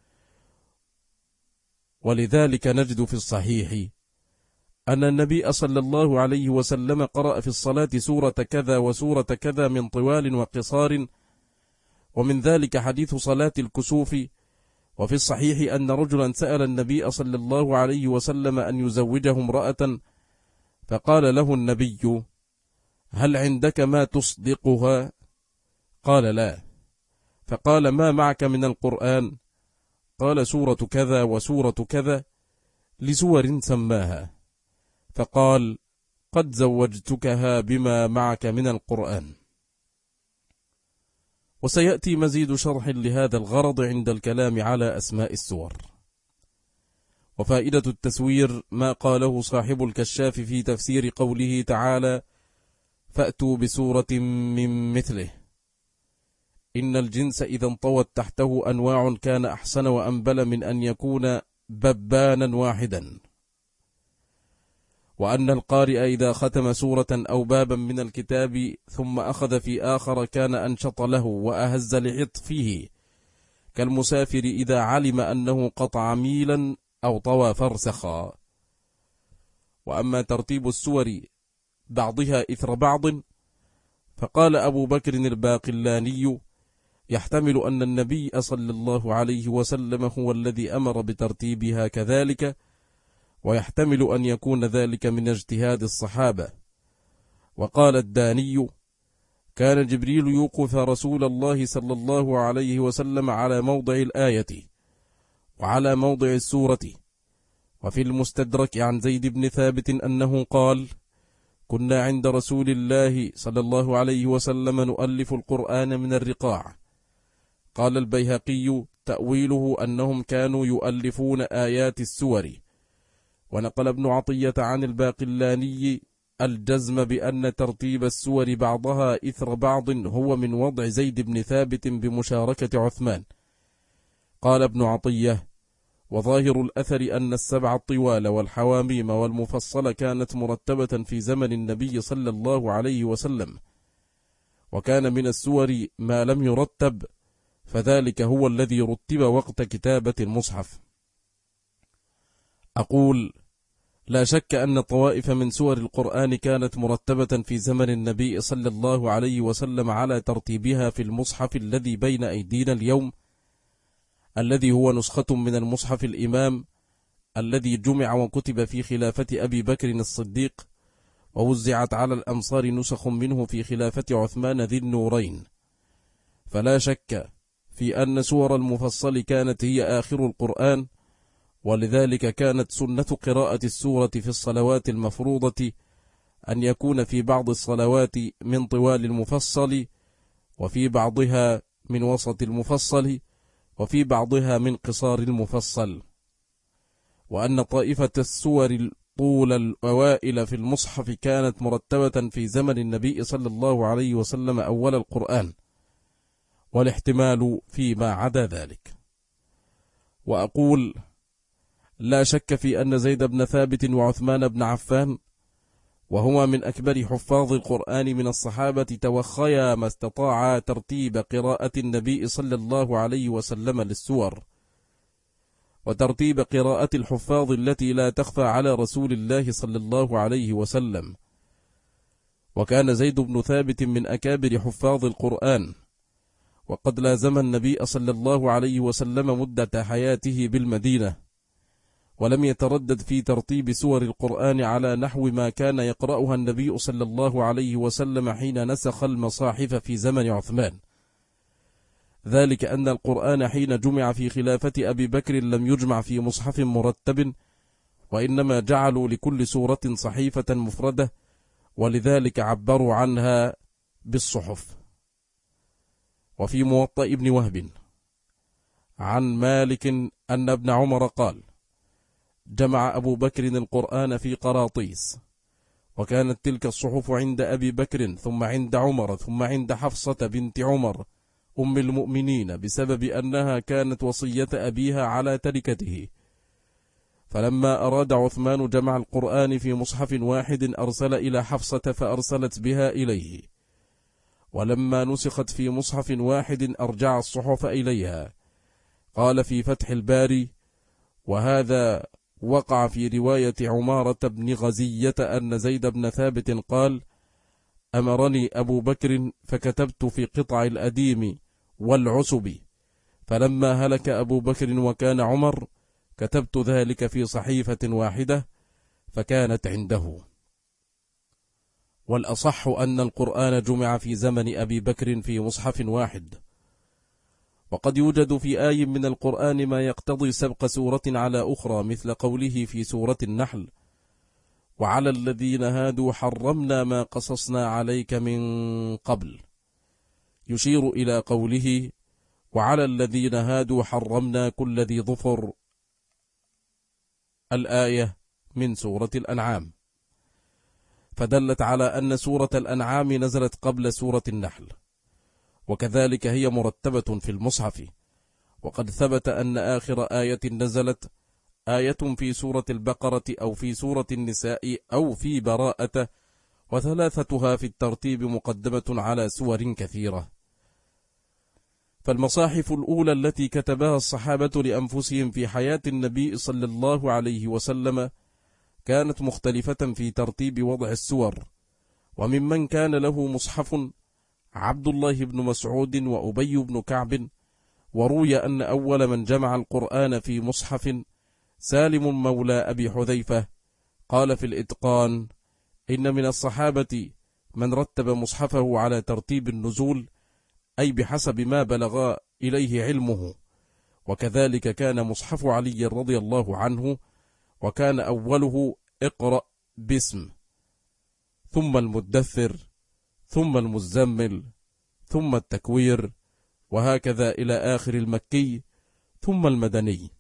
ولذلك نجد في الصحيح أن النبي صلى الله عليه وسلم قرأ في الصلاة سورة كذا وسورة كذا من طوال وقصار، ومن ذلك حديث صلاة الكسوف. وفي الصحيح أن رجلا سأل النبي صلى الله عليه وسلم أن يزوجه امرأة، فقال له النبي: هل عندك ما تصدقها؟ قال: لا. فقال: ما معك من القرآن؟ قال: سورة كذا وسورة كذا، لسور سماها. فقال: قد زوجتكها بما معك من القرآن. وسيأتي مزيد شرح لهذا الغرض عند الكلام على أسماء السور. وفائدة التسوير ما قاله صاحب الكشاف في تفسير قوله تعالى: فأتوا بسورة من مثله. إن الجنس إذا انطوت تحته أنواع كان أحسن وأنبل من أن يكون ببانا واحدا. وأن القارئ إذا ختم سورة أو بابا من الكتاب ثم أخذ في آخر كان أنشط له وأهز لعطفه، كالمسافر إذا علم أنه قطع ميلا أو طوى فرسخا. وأما ترتيب السور بعضها إثر بعض، فقال أبو بكر الباقلاني: يحتمل أن النبي صلى الله عليه وسلم هو الذي أمر بترتيبها كذلك، ويحتمل أن يكون ذلك من اجتهاد الصحابة. وقال الداني: كان جبريل يوقف رسول الله صلى الله عليه وسلم على موضع الآية وعلى موضع السورة. وفي المستدرك عن زيد بن ثابت أنه قال: كنا عند رسول الله صلى الله عليه وسلم نؤلف القرآن من الرقاع. قال البيهقي: تأويله أنهم كانوا يؤلفون آيات السور. ونقل ابن عطية عن الباقلاني الجزم بأن ترتيب السور بعضها إثر بعض هو من وضع زيد بن ثابت بمشاركة عثمان. قال ابن عطية: وظاهر الأثر أن السبع الطوال والحواميم والمفصل كانت مرتبة في زمن النبي صلى الله عليه وسلم، وكان من السور ما لم يرتب، فذلك هو الذي رتب وقت كتابة المصحف. أقول: لا شك أن طوائف من سور القرآن كانت مرتبة في زمن النبي صلى الله عليه وسلم على ترتيبها في المصحف الذي بين أيدينا اليوم، الذي هو نسخة من المصحف الإمام الذي جمع وكتب في خلافة أبي بكر الصديق، ووزعت على الأمصار نسخ منه في خلافة عثمان ذي النورين. فلا شك في أن سور المفصل كانت هي آخر القرآن، ولذلك كانت سنة قراءة السورة في الصلوات المفروضة أن يكون في بعض الصلوات من طوال المفصل، وفي بعضها من وسط المفصل، وفي بعضها من قصار المفصل. وأن طائفة السور طول الأوائل في المصحف كانت مرتبة في زمن النبي صلى الله عليه وسلم أول القرآن، والاحتمال فيما عدا ذلك. وأقول: لا شك في أن زيد بن ثابت وعثمان بن عفان وهما من أكبر حفاظ القرآن من الصحابة، توخيا ما استطاعا ترتيب قراءة النبي صلى الله عليه وسلم للسور، وترتيب قراءة الحفاظ التي لا تخفى على رسول الله صلى الله عليه وسلم. وكان زيد بن ثابت من أكابر حفاظ القرآن، وقد لازم النبي صلى الله عليه وسلم مدة حياته بالمدينة، ولم يتردد في ترتيب سور القرآن على نحو ما كان يقرأها النبي صلى الله عليه وسلم حين نسخ المصاحف في زمن عثمان، ذلك أن القرآن حين جمع في خلافة أبي بكر لم يجمع في مصحف مرتب، وإنما جعلوا لكل سورة صحيفة مفردة، ولذلك عبروا عنها بالصحف. وفي موطأ ابن وهب عن مالك أن ابن عمر قال: جمع أبو بكر القرآن في قراطيس، وكانت تلك الصحف عند أبي بكر ثم عند عمر ثم عند حفصة بنت عمر أم المؤمنين، بسبب أنها كانت وصية أبيها على تركته. فلما أراد عثمان جمع القرآن في مصحف واحد أرسل إلى حفصة فأرسلت بها إليه، ولما نسخت في مصحف واحد أرجع الصحف إليها. قال في فتح الباري: وهذا وقع في رواية عمارة بن غزية أن زيد بن ثابت قال: أمرني أبو بكر فكتبت في قطع الأديم والعسب، فلما هلك أبو بكر وكان عمر كتبت ذلك في صحيفة واحدة فكانت عنده. والأصح أن القرآن جمع في زمن أبي بكر في مصحف واحد. وقد يوجد في آي من القرآن ما يقتضي سبق سورة على أخرى، مثل قوله في سورة النحل: وعلى الذين هادوا حرمنا ما قصصنا عليك من قبل، يشير إلى قوله: وعلى الذين هادوا حرمنا كل ذي ظفر، الآية من سورة الأنعام، فدلت على أن سورة الأنعام نزلت قبل سورة النحل، وكذلك هي مرتبة في المصحف. وقد ثبت أن آخر آية نزلت آية في سورة البقرة أو في سورة النساء أو في براءة، وثلاثتها في الترتيب مقدمة على سور كثيرة. فالمصاحف الأولى التي كتبها الصحابة لأنفسهم في حياة النبي صلى الله عليه وسلم كانت مختلفة في ترتيب وضع السور. وممن كان له مصحف عبد الله بن مسعود وأبي بن كعب. وروي أن أول من جمع القرآن في مصحف سالم مولى أبي حذيفة، قال في الإتقان: إن من الصحابة من رتب مصحفه على ترتيب النزول، أي بحسب ما بلغ إليه علمه. وكذلك كان مصحف علي رضي الله عنه، وكان أوله اقرأ باسم، ثم المدثر، ثم المزمل، ثم التكوير، وهكذا إلى آخر المكي ثم المدني.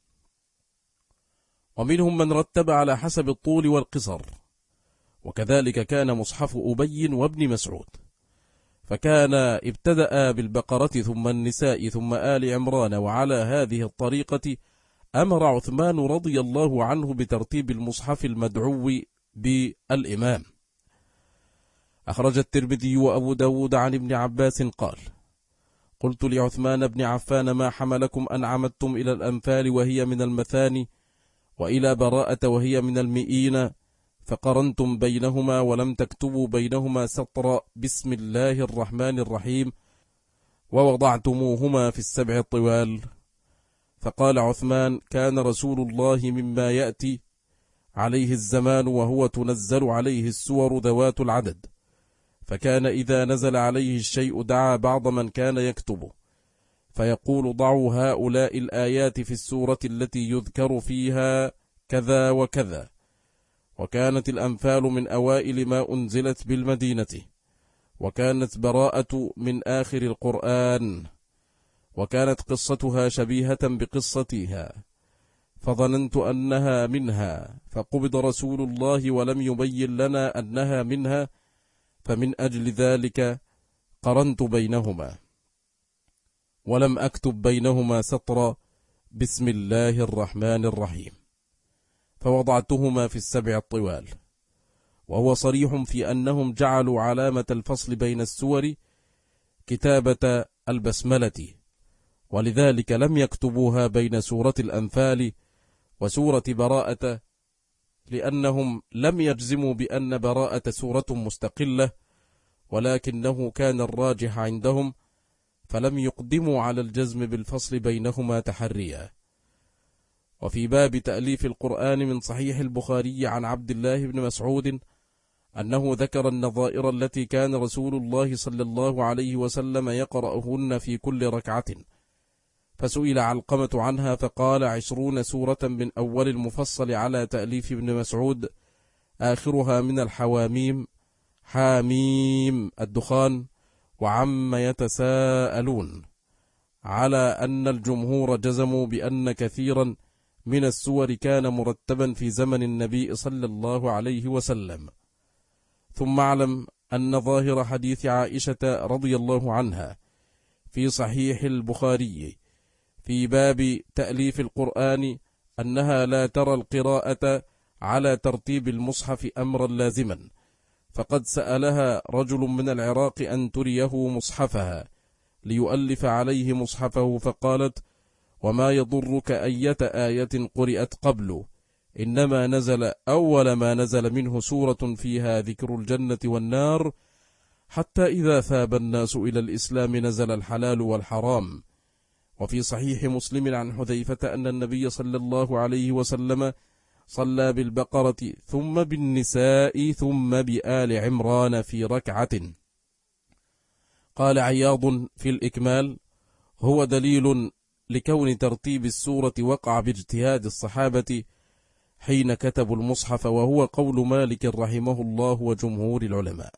ومنهم من رتب على حسب الطول والقصر، وكذلك كان مصحف أبي وابن مسعود، فكان ابتدأ بالبقرة ثم النساء ثم آل عمران. وعلى هذه الطريقة أمر عثمان رضي الله عنه بترتيب المصحف المدعو بالإمام. أخرج الترمذي وأبو داود عن ابن عباس قال: قلت لعثمان بن عفان: ما حملكم أن عمدتم إلى الأنفال وهي من المثاني، وإلى براءة وهي من المئين، فقرنتم بينهما ولم تكتبوا بينهما سطر بسم الله الرحمن الرحيم، ووضعتموهما في السبع الطوال؟ فقال عثمان: كان رسول الله مما يأتي عليه الزمان وهو تنزل عليه السور ذوات العدد، فكان إذا نزل عليه الشيء دعا بعض من كان يكتبه فيقول: ضعوا هؤلاء الآيات في السورة التي يذكر فيها كذا وكذا. وكانت الأنفال من أوائل ما أنزلت بالمدينة، وكانت براءة من آخر القرآن، وكانت قصتها شبيهة بقصتها، فظننت أنها منها، فقبض رسول الله ولم يبين لنا أنها منها، فمن أجل ذلك قرنت بينهما، ولم أكتب بينهما سطر بسم الله الرحمن الرحيم، فوضعتهما في السبع الطوال. وهو صريح في أنهم جعلوا علامة الفصل بين السور كتابة البسملة، ولذلك لم يكتبوها بين سورة الأنفال وسورة براءة، لأنهم لم يجزموا بأن براءة سورة مستقلة، ولكنه كان الراجح عندهم، فلم يقدموا على الجزم بالفصل بينهما تحريا. وفي باب تأليف القرآن من صحيح البخاري عن عبد الله بن مسعود أنه ذكر النظائر التي كان رسول الله صلى الله عليه وسلم يقرأهن في كل ركعة، فسئل علقمة عنها فقال 20 سورة من أول المفصل على تأليف ابن مسعود، آخرها من الحواميم حاميم الدخان وعم يتساءلون، على أن الجمهور جزموا بأن كثيرا من السور كان مرتبا في زمن النبي صلى الله عليه وسلم. ثم اعلم أن ظاهر حديث عائشة رضي الله عنها في صحيح البخاري في باب تأليف القرآن أنها لا ترى القراءة على ترتيب المصحف أمرا لازما، فقد سألها رجل من العراق أن تريه مصحفها ليؤلف عليه مصحفه، فقالت: وما يضرك أية آية قرأت قبله، إنما نزل أول ما نزل منه سورة فيها ذكر الجنة والنار، حتى إذا ثاب الناس إلى الإسلام نزل الحلال والحرام. وفي صحيح مسلم عن حذيفة أن النبي صلى الله عليه وسلم صلى بالبقرة ثم بالنساء ثم بآل عمران في ركعة. قال عياض في الإكمال: هو دليل لكون ترتيب السورة وقع باجتهاد الصحابة حين كتبوا المصحف، وهو قول مالك رحمه الله وجمهور العلماء.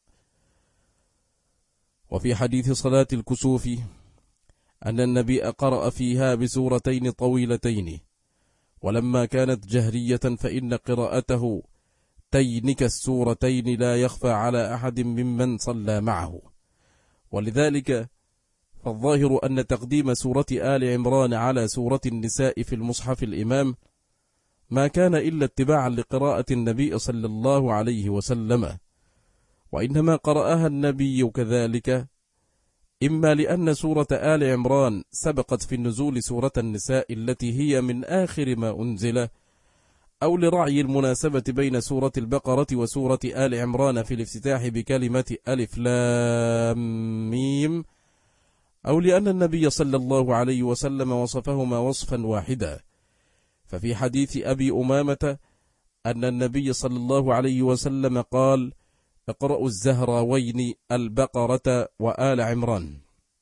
وفي حديث صلاة الكسوف أن النبي قرأ فيها بسورتين طويلتين، ولما كانت جهرية فإن قراءته تينك السورتين لا يخفى على أحد ممن صلى معه، ولذلك فالظاهر أن تقديم سورة آل عمران على سورة النساء في المصحف الإمام ما كان إلا اتباعا لقراءة النبي صلى الله عليه وسلم، وإنما قرأها النبي كذلك إما لأن سورة آل عمران سبقت في النزول سورة النساء التي هي من آخر ما أنزل، أو لرعي المناسبة بين سورة البقرة وسورة آل عمران في الافتتاح بكلمة ألف لام ميم، أو لأن النبي صلى الله عليه وسلم وصفهما وصفا واحدا. ففي حديث أبي أمامة أن النبي صلى الله عليه وسلم قال: اقرأوا الزهراوين البقرة وآل عمران،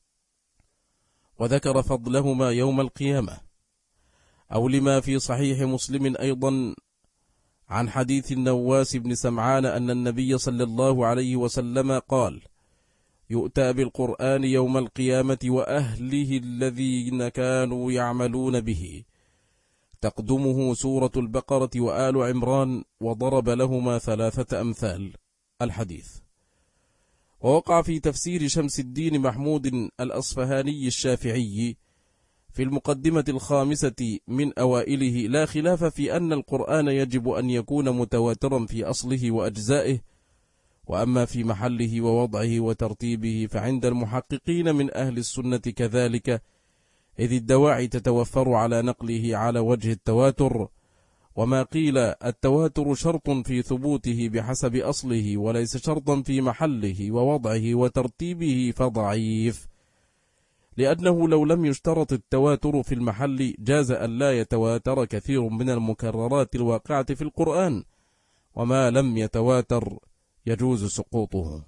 وذكر فضلهما يوم القيامة. أو لما في صحيح مسلم أيضا عن حديث النواس بن سمعان أن النبي صلى الله عليه وسلم قال: يؤتى بالقرآن يوم القيامة وأهله الذين كانوا يعملون به، تقدمه سورة البقرة وآل عمران، وضرب لهما 3 أمثال الحديث. ووقع في تفسير شمس الدين محمود الأصفهاني الشافعي في المقدمة الخامسة من أوائله لا خلاف في أن القرآن يجب أن يكون متواترا في أصله وأجزائه، وأما في محله ووضعه وترتيبه فعند المحققين من أهل السنة كذلك، إذ الدواعي تتوفر على نقله على وجه التواتر، وما قيل التواتر شرط في ثبوته بحسب أصله وليس شرطا في محله ووضعه وترتيبه فضعيف، لأنه لو لم يشترط التواتر في المحل جاز أن لا يتواتر كثير من المكررات الواقعة في القرآن، وما لم يتواتر يجوز سقوطه.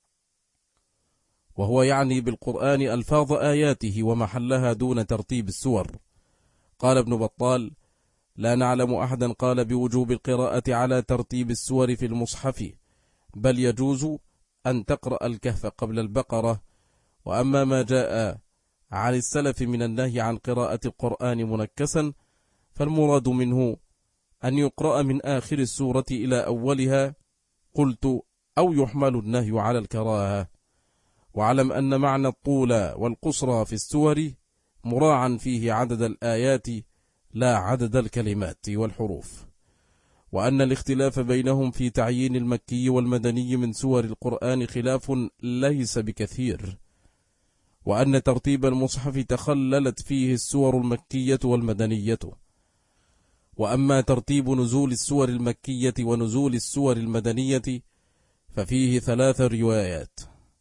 وهو يعني بالقرآن ألفاظ آياته ومحلها دون ترتيب السور. قال ابن بطال: لا نعلم أحدا قال بوجوب القراءة على ترتيب السور في المصحف، بل يجوز أن تقرأ الكهف قبل البقرة. وأما ما جاء عن السلف من النهي عن قراءة القرآن منكسا، فالمراد منه أن يقرأ من آخر السورة إلى أولها، قلت أو يحمل النهي على الكراهة. واعلم أن معنى الطول والقصر في السور مراعا فيه عدد الآيات لا عدد الكلمات والحروف. وأن الاختلاف بينهم في تعيين المكي والمدني من سور القرآن خلاف ليس بكثير، وأن ترتيب المصحف تخللت فيه السور المكية والمدنية. وأما ترتيب نزول السور المكية ونزول السور المدنية ففيه 3 روايات،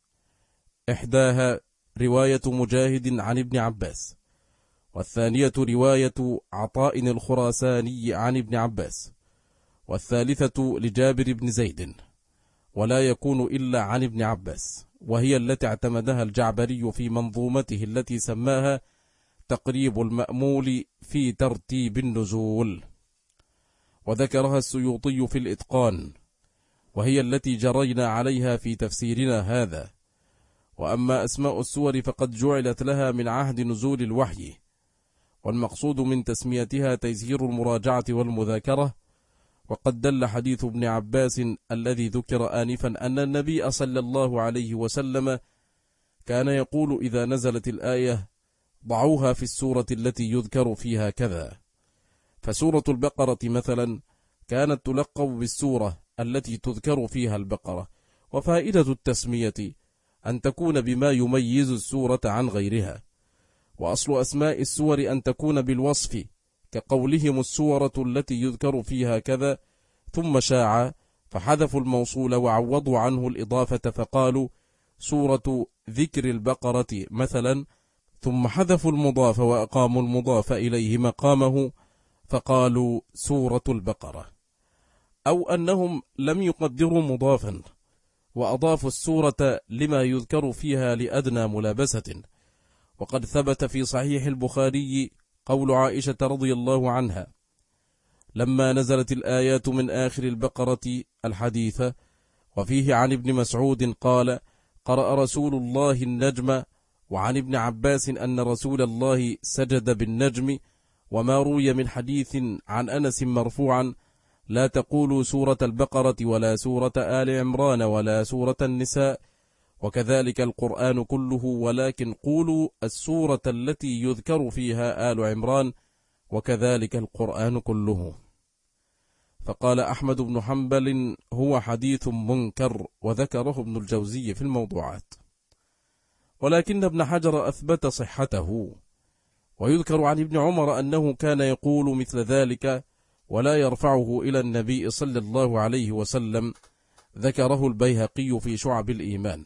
إحداها رواية مجاهد عن ابن عباس، والثانية رواية عطاء الخراساني عن ابن عباس، والثالثة لجابر بن زيد، ولا يكون إلا عن ابن عباس، وهي التي اعتمدها الجعبري في منظومته التي سماها تقريب المأمول في ترتيب النزول، وذكرها السيوطي في الإتقان، وهي التي جرينا عليها في تفسيرنا هذا. وأما أسماء السور فقد جعلت لها من عهد نزول الوحي، والمقصود من تسميتها تيسير المراجعة والمذاكرة. وقد دل حديث ابن عباس الذي ذكر آنفا أن النبي صلى الله عليه وسلم كان يقول إذا نزلت الآية ضعوها في السورة التي يذكر فيها كذا. فسورة البقرة مثلا كانت تلقب بالسورة التي تذكر فيها البقرة، وفائدة التسمية أن تكون بما يميز السورة عن غيرها. وأصل أسماء السور أن تكون بالوصف، كقولهم السورة التي يذكر فيها كذا، ثم شاع فحذفوا الموصول وعوضوا عنه الإضافة فقالوا سورة ذكر البقرة مثلا، ثم حذفوا المضاف وأقاموا المضاف إليه مقامه فقالوا سورة البقرة. أو أنهم لم يقدروا مضافا وأضافوا السورة لما يذكر فيها لأدنى ملابسة. وقد ثبت في صحيح البخاري قول عائشة رضي الله عنها لما نزلت الآيات من آخر البقرة الحديثة، وفيه عن ابن مسعود قال قرأ رسول الله النجم، وعن ابن عباس أن رسول الله سجد بالنجم. وما روي من حديث عن أنس مرفوعا لا تقولوا سورة البقرة ولا سورة آل عمران ولا سورة النساء، وكذلك القرآن كله، ولكن قولوا السورة التي يذكر فيها آل عمران، وكذلك القرآن كله. فقال أحمد بن حنبل هو حديث منكر، وذكره ابن الجوزي في الموضوعات، ولكن ابن حجر أثبت صحته. ويذكر عن ابن عمر أنه كان يقول مثل ذلك ولا يرفعه إلى النبي صلى الله عليه وسلم، ذكره البيهقي في شعب الإيمان.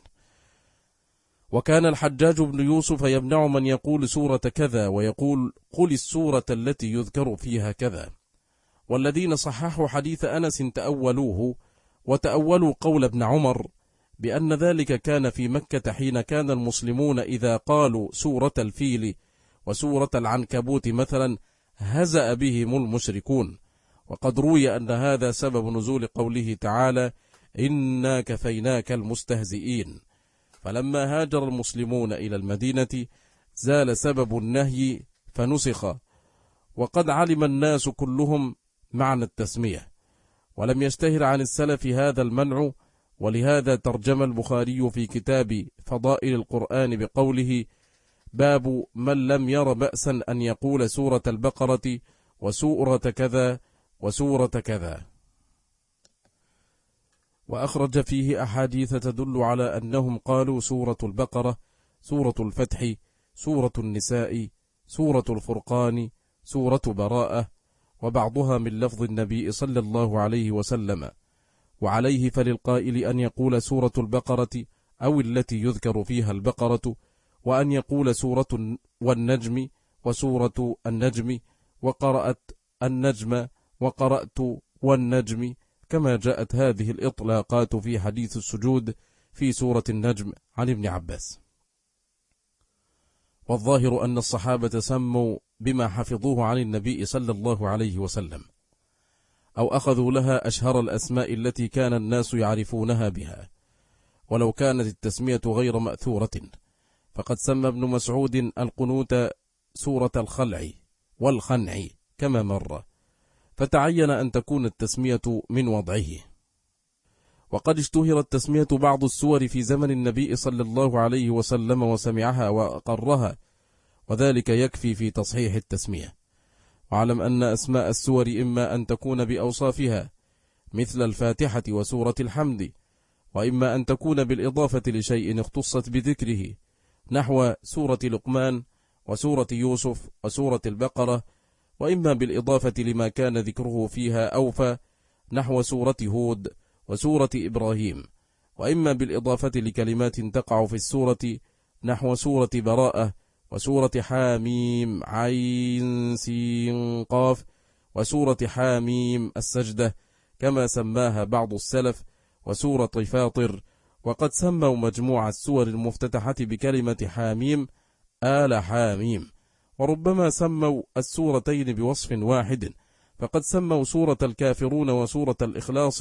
وكان الحجاج بن يوسف يمنع من يقول سورة كذا ويقول قل السورة التي يذكر فيها كذا. والذين صححوا حديث أنس تأولوه، وتأولوا قول ابن عمر بأن ذلك كان في مكة حين كان المسلمون إذا قالوا سورة الفيل وسورة العنكبوت مثلا هزأ بهم المشركون. وقد روي أن هذا سبب نزول قوله تعالى إنا كفيناك المستهزئين. فلما هاجر المسلمون إلى المدينة زال سبب النهي فنسخ، وقد علم الناس كلهم معنى التسمية، ولم يشتهر عن السلف هذا المنع. ولهذا ترجم البخاري في كتاب فضائل القرآن بقوله باب من لم ير بأسا أن يقول سورة البقرة وسورة كذا وسورة كذا. وأخرج فيه أحاديث تدل على أنهم قالوا سورة البقرة، سورة الفتح، سورة النساء، سورة الفرقان، سورة براءة، وبعضها من لفظ النبي صلى الله عليه وسلم. وعليه فللقائل أن يقول سورة البقرة أو التي يذكر فيها البقرة، وأن يقول سورة والنجم وسورة النجم، وقرأت النجم وقرأت والنجم، كما جاءت هذه الإطلاقات في حديث السجود في سورة النجم عن ابن عباس. والظاهر أن الصحابة سموا بما حفظوه عن النبي صلى الله عليه وسلم، أو أخذوا لها أشهر الأسماء التي كان الناس يعرفونها بها، ولو كانت التسمية غير مأثورة. فقد سمى ابن مسعود القنوت سورة الخلع والخنع كما مر، فتعين أن تكون التسمية من وضعه. وقد اشتهرت تسمية بعض السور في زمن النبي صلى الله عليه وسلم وسمعها وأقرها، وذلك يكفي في تصحيح التسمية. واعلم أن أسماء السور إما أن تكون بأوصافها مثل الفاتحة وسورة الحمد، وإما أن تكون بالإضافة لشيء اختصت بذكره نحو سورة لقمان وسورة يوسف وسورة البقرة، وإما بالإضافة لما كان ذكره فيها أوفى نحو سورة هود وسورة إبراهيم، وإما بالإضافة لكلمات تقع في السورة نحو سورة براءة وسورة حاميم عين سين قاف وسورة حاميم السجدة كما سماها بعض السلف، وسورة فاطر. وقد سموا مجموع السور المفتتحة بكلمة حاميم آل حاميم، وربما سموا السورتين بوصف واحد، فقد سموا سورة الكافرون وسورة الإخلاص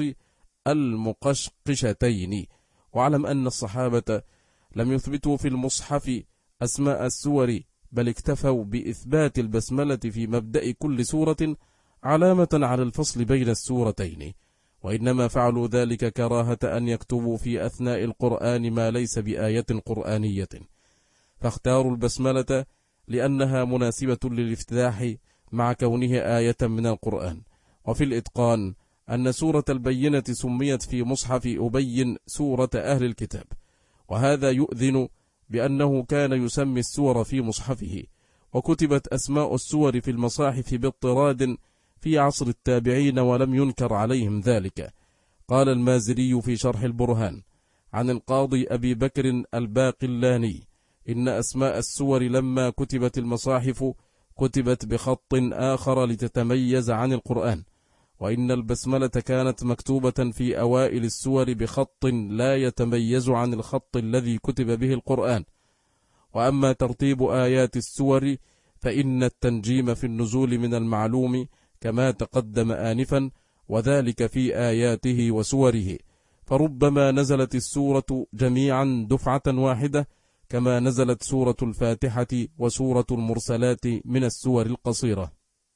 المقشقشتين. واعلم أن الصحابة لم يثبتوا في المصحف أسماء السور، بل اكتفوا بإثبات البسملة في مبدأ كل سورة علامة على الفصل بين السورتين، وإنما فعلوا ذلك كراهة أن يكتبوا في أثناء القرآن ما ليس بآية قرآنية، فاختاروا البسملة لأنها مناسبة للافتتاح مع كونه آية من القرآن. وفي الإتقان أن سورة البينة سميت في مصحف أبي سورة أهل الكتاب، وهذا يؤذن بأنه كان يسمي السور في مصحفه، وكتبت أسماء السور في المصاحف باضطراد في عصر التابعين ولم ينكر عليهم ذلك. قال المازري في شرح البرهان عن القاضي أبي بكر الباقلاني إن أسماء السور لما كتبت المصاحف كتبت بخط آخر لتتميز عن القرآن، وإن البسملة كانت مكتوبة في أوائل السور بخط لا يتميز عن الخط الذي كتب به القرآن. وأما ترتيب آيات السور فإن التنجيم في النزول من المعلوم كما تقدم آنفا، وذلك في آياته وسوره، فربما نزلت السورة جميعا دفعة واحدة كما نزلت سورة الفاتحة وسورة المرسلات من السور القصيرة،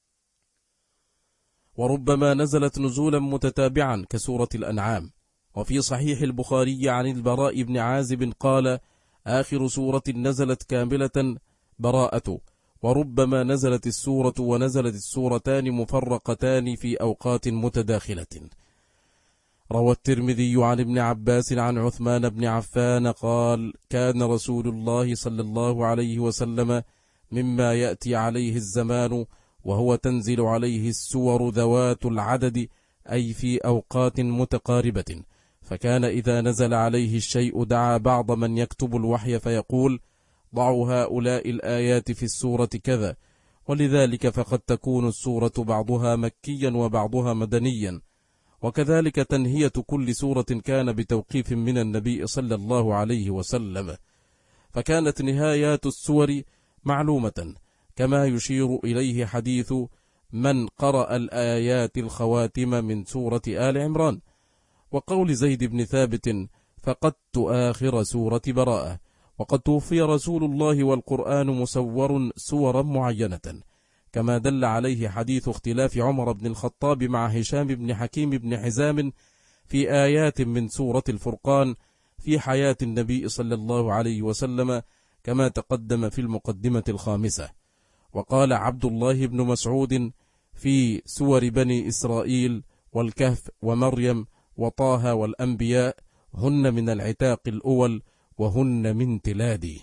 وربما نزلت نزولا متتابعا كسورة الأنعام. وفي صحيح البخاري عن البراء بن عازب قال: آخر سورة نزلت كاملة براءة، وربما نزلت السورة ونزلت السورتان مفرقتان في أوقات متداخلة. روى الترمذي عن ابن عباس عن عثمان بن عفان قال: كان رسول الله صلى الله عليه وسلم مما يأتي عليه الزمان وهو تنزل عليه السور ذوات العدد، أي في أوقات متقاربة، فكان إذا نزل عليه الشيء دعا بعض من يكتب الوحي فيقول: ضعوا هؤلاء الآيات في السورة كذا. ولذلك فقد تكون السورة بعضها مكيا وبعضها مدنيا، وكذلك تنهية كل سورة كان بتوقيف من النبي صلى الله عليه وسلم، فكانت نهايات السور معلومة، كما يشير إليه حديث من قرأ الآيات الخواتم من سورة آل عمران، وقول زيد بن ثابت: فقدت آخر سورة براءة. وقد توفي رسول الله والقرآن مسور سورا معينة، كما دل عليه حديث اختلاف عمر بن الخطاب مع هشام بن حكيم بن حزام في آيات من سورة الفرقان في حياة النبي صلى الله عليه وسلم، كما تقدم في المقدمة الخامسة. وقال عبد الله بن مسعود في سور بني إسرائيل والكهف ومريم وطه والأنبياء: هن من العتاق الأول وهن من تلادي.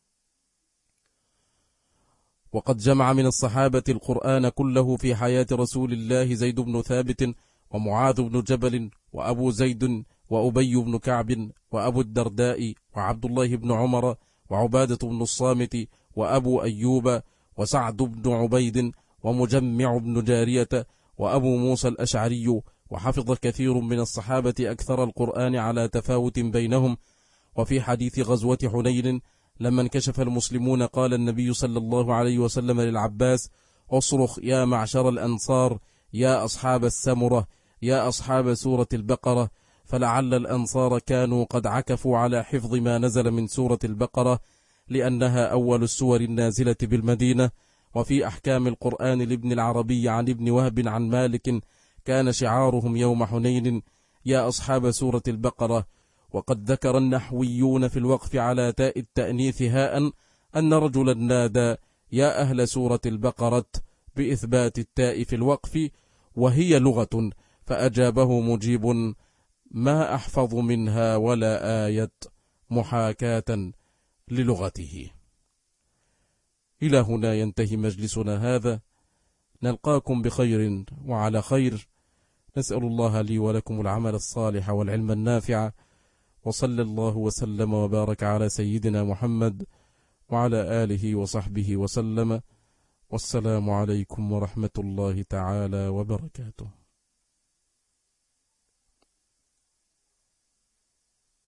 وقد جمع من الصحابة القرآن كله في حياة رسول الله زيد بن ثابت ومعاذ بن جبل وأبو زيد وأبي بن كعب وأبو الدرداء وعبد الله بن عمر وعبادة بن الصامت وأبو أيوب وسعد بن عبيد ومجمع بن جارية وأبو موسى الأشعري. وحفظ كثير من الصحابة أكثر القرآن على تفاوت بينهم. وفي حديث غزوة حنين لما انكشف المسلمون قال النبي صلى الله عليه وسلم للعباس: اصرخ يا معشر الأنصار، يا أصحاب السمرة، يا أصحاب سورة البقرة. فلعل الأنصار كانوا قد عكفوا على حفظ ما نزل من سورة البقرة، لأنها أول السور النازلة بالمدينة. وفي أحكام القرآن لابن العربي عن ابن وهب عن مالك كان شعارهم يوم حنين: يا أصحاب سورة البقرة. وقد ذكر النحويون في الوقف على تاء التأنيث هاء أن رجلا نادى: يا أهل سورة البقرة، بإثبات التاء في الوقف، وهي لغة، فأجابه مجيب: ما أحفظ منها ولا آية محاكاة للغته. إلى هنا ينتهي مجلسنا هذا، نلقاكم بخير وعلى خير. نسأل الله لي ولكم العمل الصالح والعلم النافع، وصلى الله وسلم وبارك على سيدنا محمد وعلى آله وصحبه وسلم. والسلام عليكم ورحمة الله تعالى وبركاته.